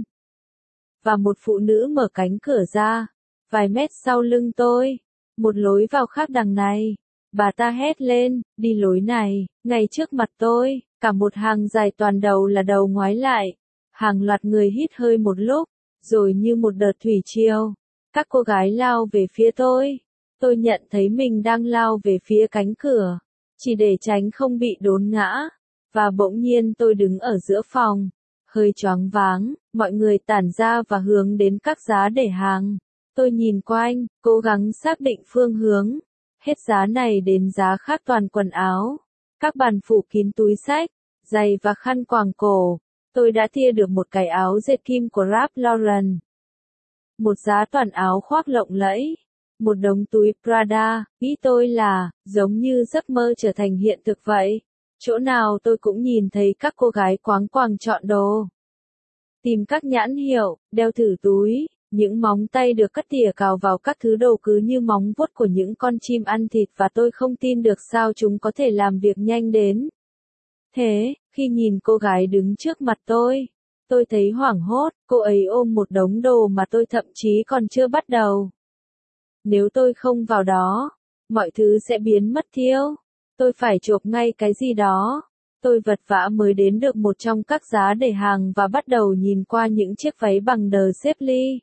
Và một phụ nữ mở cánh cửa ra, vài mét sau lưng tôi, một lối vào khác đằng này. Bà ta hét lên, đi lối này, ngay trước mặt tôi, cả một hàng dài toàn đầu là đầu ngoái lại. Hàng loạt người hít hơi một lúc, rồi như một đợt thủy triều, các cô gái lao về phía tôi. Tôi nhận thấy mình đang lao về phía cánh cửa, chỉ để tránh không bị đốn ngã. Và bỗng nhiên tôi đứng ở giữa phòng, hơi choáng váng, mọi người tản ra và hướng đến các giá để hàng. Tôi nhìn quanh, cố gắng xác định phương hướng. Hết giá này đến giá khác toàn quần áo, các bàn phủ kín túi xách, giày và khăn quàng cổ. Tôi đã tia được một cái áo dệt kim của Ralph Lauren. Một giá toàn áo khoác lộng lẫy. Một đống túi Prada, nghĩ tôi là, giống như giấc mơ trở thành hiện thực vậy. Chỗ nào tôi cũng nhìn thấy các cô gái quáng quàng chọn đồ. Tìm các nhãn hiệu, đeo thử túi, những móng tay được cắt tỉa cào vào các thứ đồ cứ như móng vuốt của những con chim ăn thịt và tôi không tin được sao chúng có thể làm việc nhanh đến thế. Khi nhìn cô gái đứng trước mặt tôi, tôi thấy hoảng hốt, cô ấy ôm một đống đồ mà tôi thậm chí còn chưa bắt đầu. Nếu tôi không vào đó, mọi thứ sẽ biến mất thiêu. Tôi phải chộp ngay cái gì đó. Tôi vật vã mới đến được một trong các giá để hàng và bắt đầu nhìn qua những chiếc váy bằng đờ xếp ly.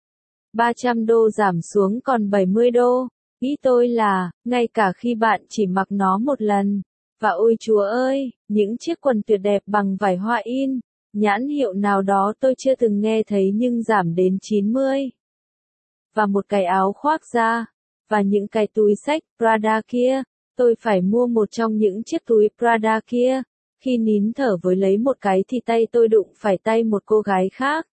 ba trăm đô giảm xuống còn bảy mươi đô. Nghĩ tôi là, ngay cả khi bạn chỉ mặc nó một lần. Và ôi Chúa ơi, những chiếc quần tuyệt đẹp bằng vải hoa in, nhãn hiệu nào đó tôi chưa từng nghe thấy nhưng giảm đến chín mươi. Và một cái áo khoác da, và những cái túi xách Prada kia. Tôi phải mua một trong những chiếc túi Prada kia. Khi nín thở với lấy một cái thì tay tôi đụng phải tay một cô gái khác.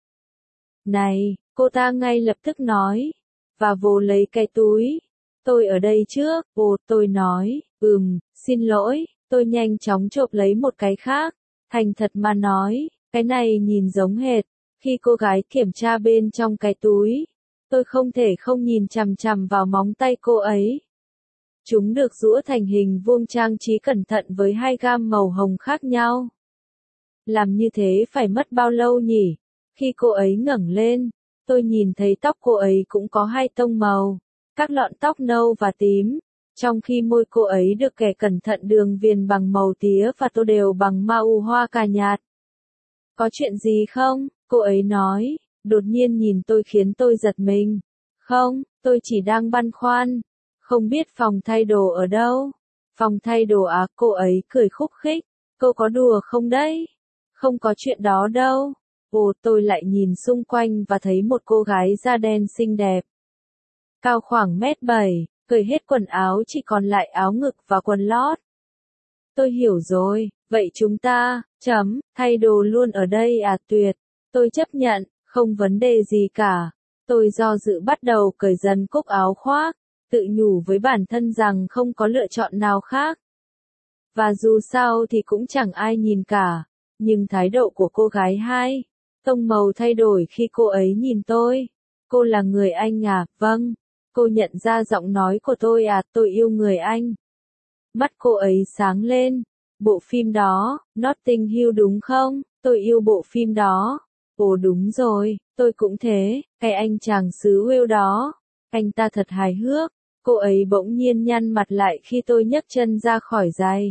Này, cô ta ngay lập tức nói. Và vồ lấy cái túi. Tôi ở đây trước, vồ, tôi nói, ừm, xin lỗi, tôi nhanh chóng chộp lấy một cái khác. Thành thật mà nói, cái này nhìn giống hệt. Khi cô gái kiểm tra bên trong cái túi, tôi không thể không nhìn chằm chằm vào móng tay cô ấy. Chúng được giũa thành hình vuông trang trí cẩn thận với hai gam màu hồng khác nhau. Làm như thế phải mất bao lâu nhỉ? Khi cô ấy ngẩng lên, tôi nhìn thấy tóc cô ấy cũng có hai tông màu, các lọn tóc nâu và tím, trong khi môi cô ấy được kẻ cẩn thận đường viền bằng màu tía và tô đều bằng mau hoa cà nhạt. Có chuyện gì không? Cô ấy nói, đột nhiên nhìn tôi khiến tôi giật mình. Không, tôi chỉ đang băn khoăn. Không biết phòng thay đồ ở đâu. Phòng thay đồ à, cô ấy cười khúc khích. Cô có đùa không đấy? Không có chuyện đó đâu. Ồ, tôi lại nhìn xung quanh và thấy một cô gái da đen xinh đẹp. Cao khoảng mét bảy, cởi hết quần áo chỉ còn lại áo ngực và quần lót. Tôi hiểu rồi, vậy chúng ta, chấm, thay đồ luôn ở đây à, tuyệt. Tôi chấp nhận, không vấn đề gì cả. Tôi do dự bắt đầu cởi dần cúc áo khoác, tự nhủ với bản thân rằng không có lựa chọn nào khác. Và dù sao thì cũng chẳng ai nhìn cả, nhưng thái độ của cô gái hai, tông màu thay đổi khi cô ấy nhìn tôi. Cô là người Anh à? Vâng. Cô nhận ra giọng nói của tôi à? Tôi yêu người Anh. Mắt cô ấy sáng lên. Bộ phim đó, Notting Hill đúng không? Tôi yêu bộ phim đó. Ồ đúng rồi, tôi cũng thế, cái anh chàng xứ Wales đó. Anh ta thật hài hước. Cô ấy bỗng nhiên nhăn mặt lại khi tôi nhấc chân ra khỏi giày.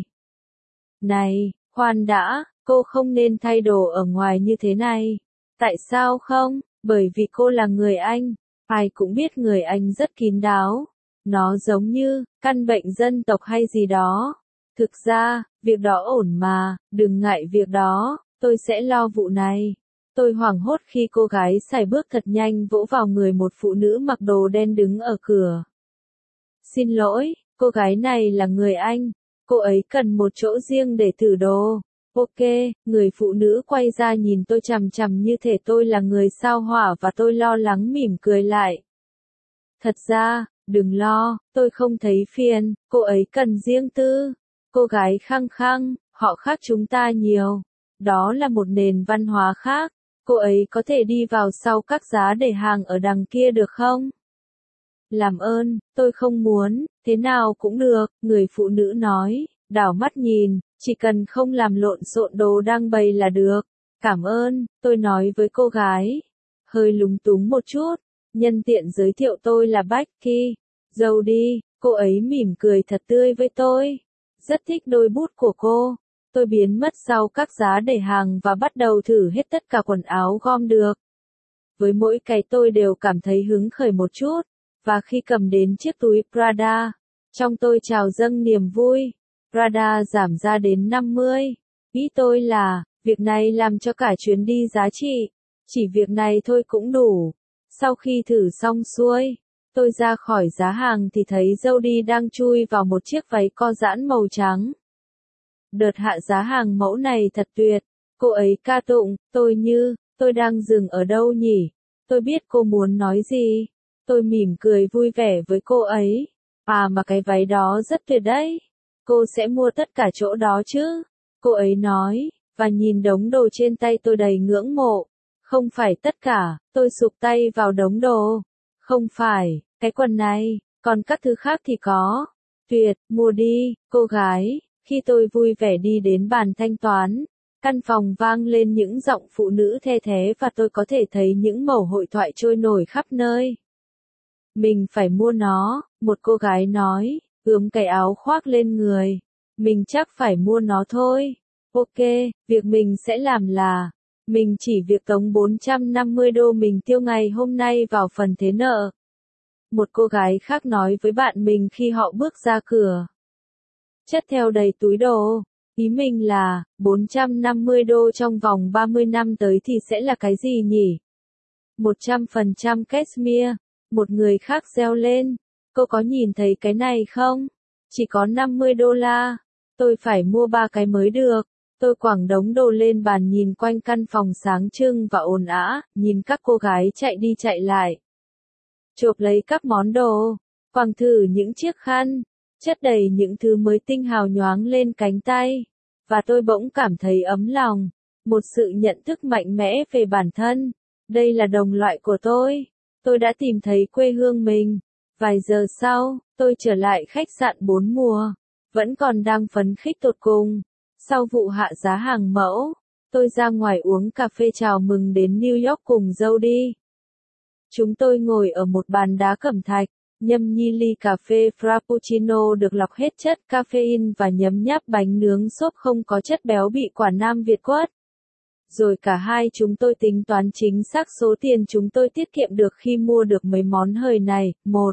Này, khoan đã, cô không nên thay đồ ở ngoài như thế này. Tại sao không? Bởi vì cô là người Anh. Ai cũng biết người Anh rất kín đáo. Nó giống như căn bệnh dân tộc hay gì đó. Thực ra, việc đó ổn mà, đừng ngại việc đó, tôi sẽ lo vụ này. Tôi hoảng hốt khi cô gái sải bước thật nhanh vỗ vào người một phụ nữ mặc đồ đen đứng ở cửa. Xin lỗi, cô gái này là người Anh. Cô ấy cần một chỗ riêng để thử đồ. Ok, người phụ nữ quay ra nhìn tôi chằm chằm như thể tôi là người sao hỏa và tôi lo lắng mỉm cười lại. Thật ra, đừng lo, tôi không thấy phiền, cô ấy cần riêng tư. Cô gái khăng khăng, họ khác chúng ta nhiều. Đó là một nền văn hóa khác. Cô ấy có thể đi vào sau các giá để hàng ở đằng kia được không? Làm ơn, tôi không muốn, thế nào cũng được, người phụ nữ nói, đảo mắt nhìn, chỉ cần không làm lộn xộn đồ đang bày là được. Cảm ơn, tôi nói với cô gái. Hơi lúng túng một chút, nhân tiện giới thiệu tôi là Becky. Jody, cô ấy mỉm cười thật tươi với tôi. Rất thích đôi bút của cô. Tôi biến mất sau các giá để hàng và bắt đầu thử hết tất cả quần áo gom được. Với mỗi cái tôi đều cảm thấy hứng khởi một chút. Và khi cầm đến chiếc túi Prada, trong tôi trào dâng niềm vui. Prada giảm giá đến năm mươi. Ý tôi là, việc này làm cho cả chuyến đi giá trị. Chỉ việc này thôi cũng đủ. Sau khi thử xong xuôi, tôi ra khỏi giá hàng thì thấy Jody đang chui vào một chiếc váy co giãn màu trắng. Đợt hạ giá hàng mẫu này thật tuyệt. Cô ấy ca tụng, tôi như, tôi đang dừng ở đâu nhỉ? Tôi biết cô muốn nói gì. Tôi mỉm cười vui vẻ với cô ấy. À mà cái váy đó rất tuyệt đấy. Cô sẽ mua tất cả chỗ đó chứ? Cô ấy nói, và nhìn đống đồ trên tay tôi đầy ngưỡng mộ. Không phải tất cả, tôi sụp tay vào đống đồ. Không phải, cái quần này, còn các thứ khác thì có. Tuyệt, mua đi, cô gái. Khi tôi vui vẻ đi đến bàn thanh toán, căn phòng vang lên những giọng phụ nữ the thé và tôi có thể thấy những mẩu hội thoại trôi nổi khắp nơi. Mình phải mua nó, một cô gái nói, ướm cái áo khoác lên người. Mình chắc phải mua nó thôi. Ok, việc mình sẽ làm là, mình chỉ việc tống bốn trăm năm mươi đô mình tiêu ngày hôm nay vào phần thế nợ. Một cô gái khác nói với bạn mình khi họ bước ra cửa. Chất theo đầy túi đồ. Ý mình là, bốn trăm năm mươi đô trong vòng ba mươi năm tới thì sẽ là cái gì nhỉ? một trăm phần trăm cashmere. Một người khác reo lên. Cô có nhìn thấy cái này không? Chỉ có năm mươi đô la. Tôi phải mua ba cái mới được. Tôi quẳng đống đồ lên bàn nhìn quanh căn phòng sáng trưng và ồn ào, nhìn các cô gái chạy đi chạy lại. Chộp lấy các món đồ. Quẳng thử những chiếc khăn. Chất đầy những thứ mới tinh hào nhoáng lên cánh tay. Và tôi bỗng cảm thấy ấm lòng. Một sự nhận thức mạnh mẽ về bản thân. Đây là đồng loại của tôi. Tôi đã tìm thấy quê hương mình. Vài giờ sau, tôi trở lại khách sạn bốn mùa. Vẫn còn đang phấn khích tột cùng. Sau vụ hạ giá hàng mẫu, tôi ra ngoài uống cà phê chào mừng đến New York cùng Jody. Chúng tôi ngồi ở một bàn đá cẩm thạch, nhâm nhi ly cà phê Frappuccino được lọc hết chất caffeine và nhấm nháp bánh nướng xốp không có chất béo bị quả Nam Việt quất. Rồi cả hai chúng tôi tính toán chính xác số tiền chúng tôi tiết kiệm được khi mua được mấy món hời này. Một.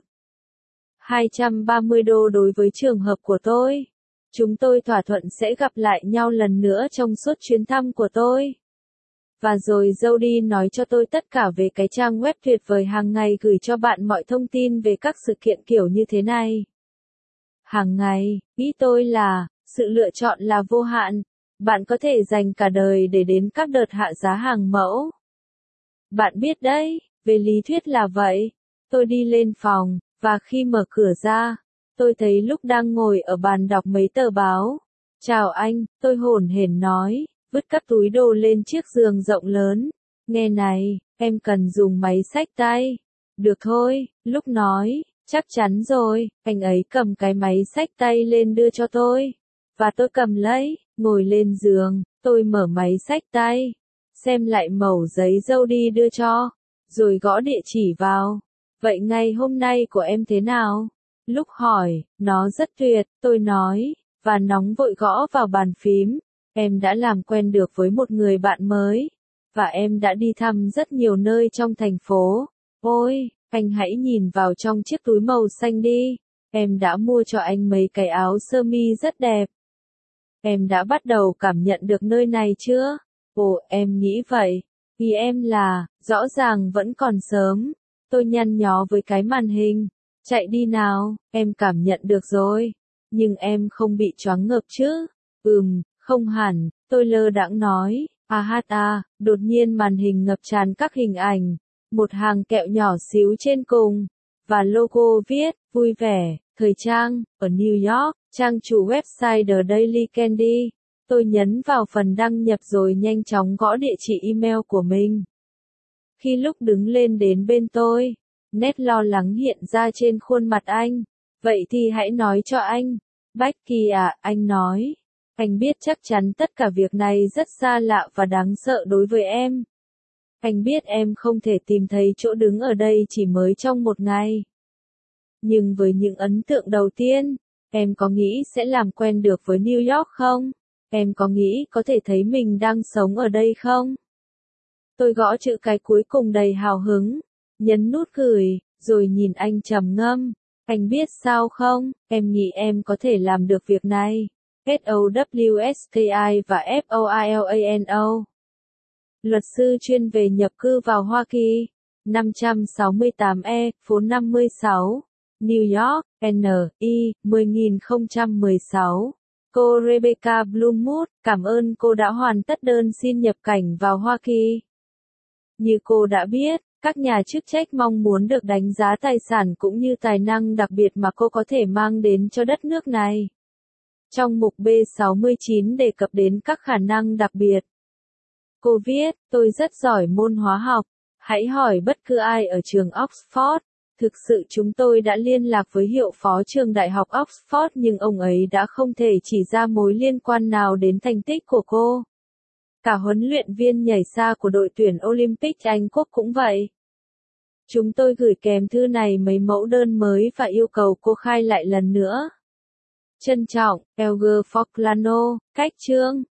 hai trăm ba mươi đô đối với trường hợp của tôi. Chúng tôi thỏa thuận sẽ gặp lại nhau lần nữa trong suốt chuyến thăm của tôi. Và rồi Jody nói cho tôi tất cả về cái trang web tuyệt vời hàng ngày gửi cho bạn mọi thông tin về các sự kiện kiểu như thế này. Hàng ngày, ý tôi là, sự lựa chọn là vô hạn. Bạn có thể dành cả đời để đến các đợt hạ giá hàng mẫu. Bạn biết đấy, Về lý thuyết là vậy. Tôi đi lên phòng, và khi mở cửa ra, tôi thấy lúc đang ngồi ở bàn đọc mấy tờ báo. Chào anh, tôi hổn hển nói, vứt các túi đồ lên chiếc giường rộng lớn. Nghe này, em cần dùng máy xách tay. Được thôi, lúc nói, chắc chắn rồi, anh ấy cầm cái máy xách tay lên đưa cho tôi. Và tôi cầm lấy, ngồi lên giường, tôi mở máy xách tay, xem lại mẩu giấy dâu đi đưa cho, rồi gõ địa chỉ vào. Vậy ngày hôm nay của em thế nào? Lúc hỏi, nó rất tuyệt, tôi nói, và nóng vội gõ vào bàn phím. Em đã làm quen được với một người bạn mới, và em đã đi thăm rất nhiều nơi trong thành phố. Ôi, anh hãy nhìn vào trong chiếc túi màu xanh đi. Em đã mua cho anh mấy cái áo sơ mi rất đẹp. Em đã bắt đầu cảm nhận được nơi này chưa? Ồ, em nghĩ vậy. Vì em là, rõ ràng vẫn còn sớm. Tôi nhăn nhó với cái màn hình. Chạy đi nào, em cảm nhận được rồi. Nhưng em không bị choáng ngợp chứ? Ừm, không hẳn, tôi lơ đãng nói. À hát à, đột nhiên màn hình ngập tràn các hình ảnh. Một hàng kẹo nhỏ xíu trên cùng. Và logo viết, vui vẻ, thời trang, ở New York, trang chủ website The Daily Candy. Tôi nhấn vào phần đăng nhập rồi nhanh chóng gõ địa chỉ email của mình. Khi lúc đứng lên đến bên tôi, nét lo lắng hiện ra trên khuôn mặt anh. Vậy thì hãy nói cho anh. Becky à, anh nói. Anh biết chắc chắn tất cả việc này rất xa lạ và đáng sợ đối với em. Anh biết em không thể tìm thấy chỗ đứng ở đây chỉ mới trong một ngày. Nhưng với những ấn tượng đầu tiên, em có nghĩ sẽ làm quen được với New York không? Em có nghĩ có thể thấy mình đang sống ở đây không? Tôi gõ chữ cái cuối cùng đầy hào hứng, nhấn nút gửi, rồi nhìn anh trầm ngâm. Anh biết sao không, em nghĩ em có thể làm được việc này. S O W S K I và F O I L A N O. Luật sư chuyên về nhập cư vào Hoa Kỳ. năm trăm sáu mươi tám E, phố năm mươi sáu, New York, N I, mười nghìn không trăm mười sáu. Cô Rebecca Bloomwood, cảm ơn cô đã hoàn tất đơn xin nhập cảnh vào Hoa Kỳ. Như cô đã biết, các nhà chức trách mong muốn được đánh giá tài sản cũng như tài năng đặc biệt mà cô có thể mang đến cho đất nước này. Trong mục B sáu mươi chín đề cập đến các khả năng đặc biệt. Cô viết, tôi rất giỏi môn hóa học. Hãy hỏi bất cứ ai ở trường Oxford. Thực sự chúng tôi đã liên lạc với hiệu phó trường đại học Oxford nhưng ông ấy đã không thể chỉ ra mối liên quan nào đến thành tích của cô. Cả huấn luyện viên nhảy xa của đội tuyển Olympic Anh Quốc cũng vậy. Chúng tôi gửi kèm thư này mấy mẫu đơn mới và yêu cầu cô khai lại lần nữa. Trân trọng, Elger Forlano, cách chương.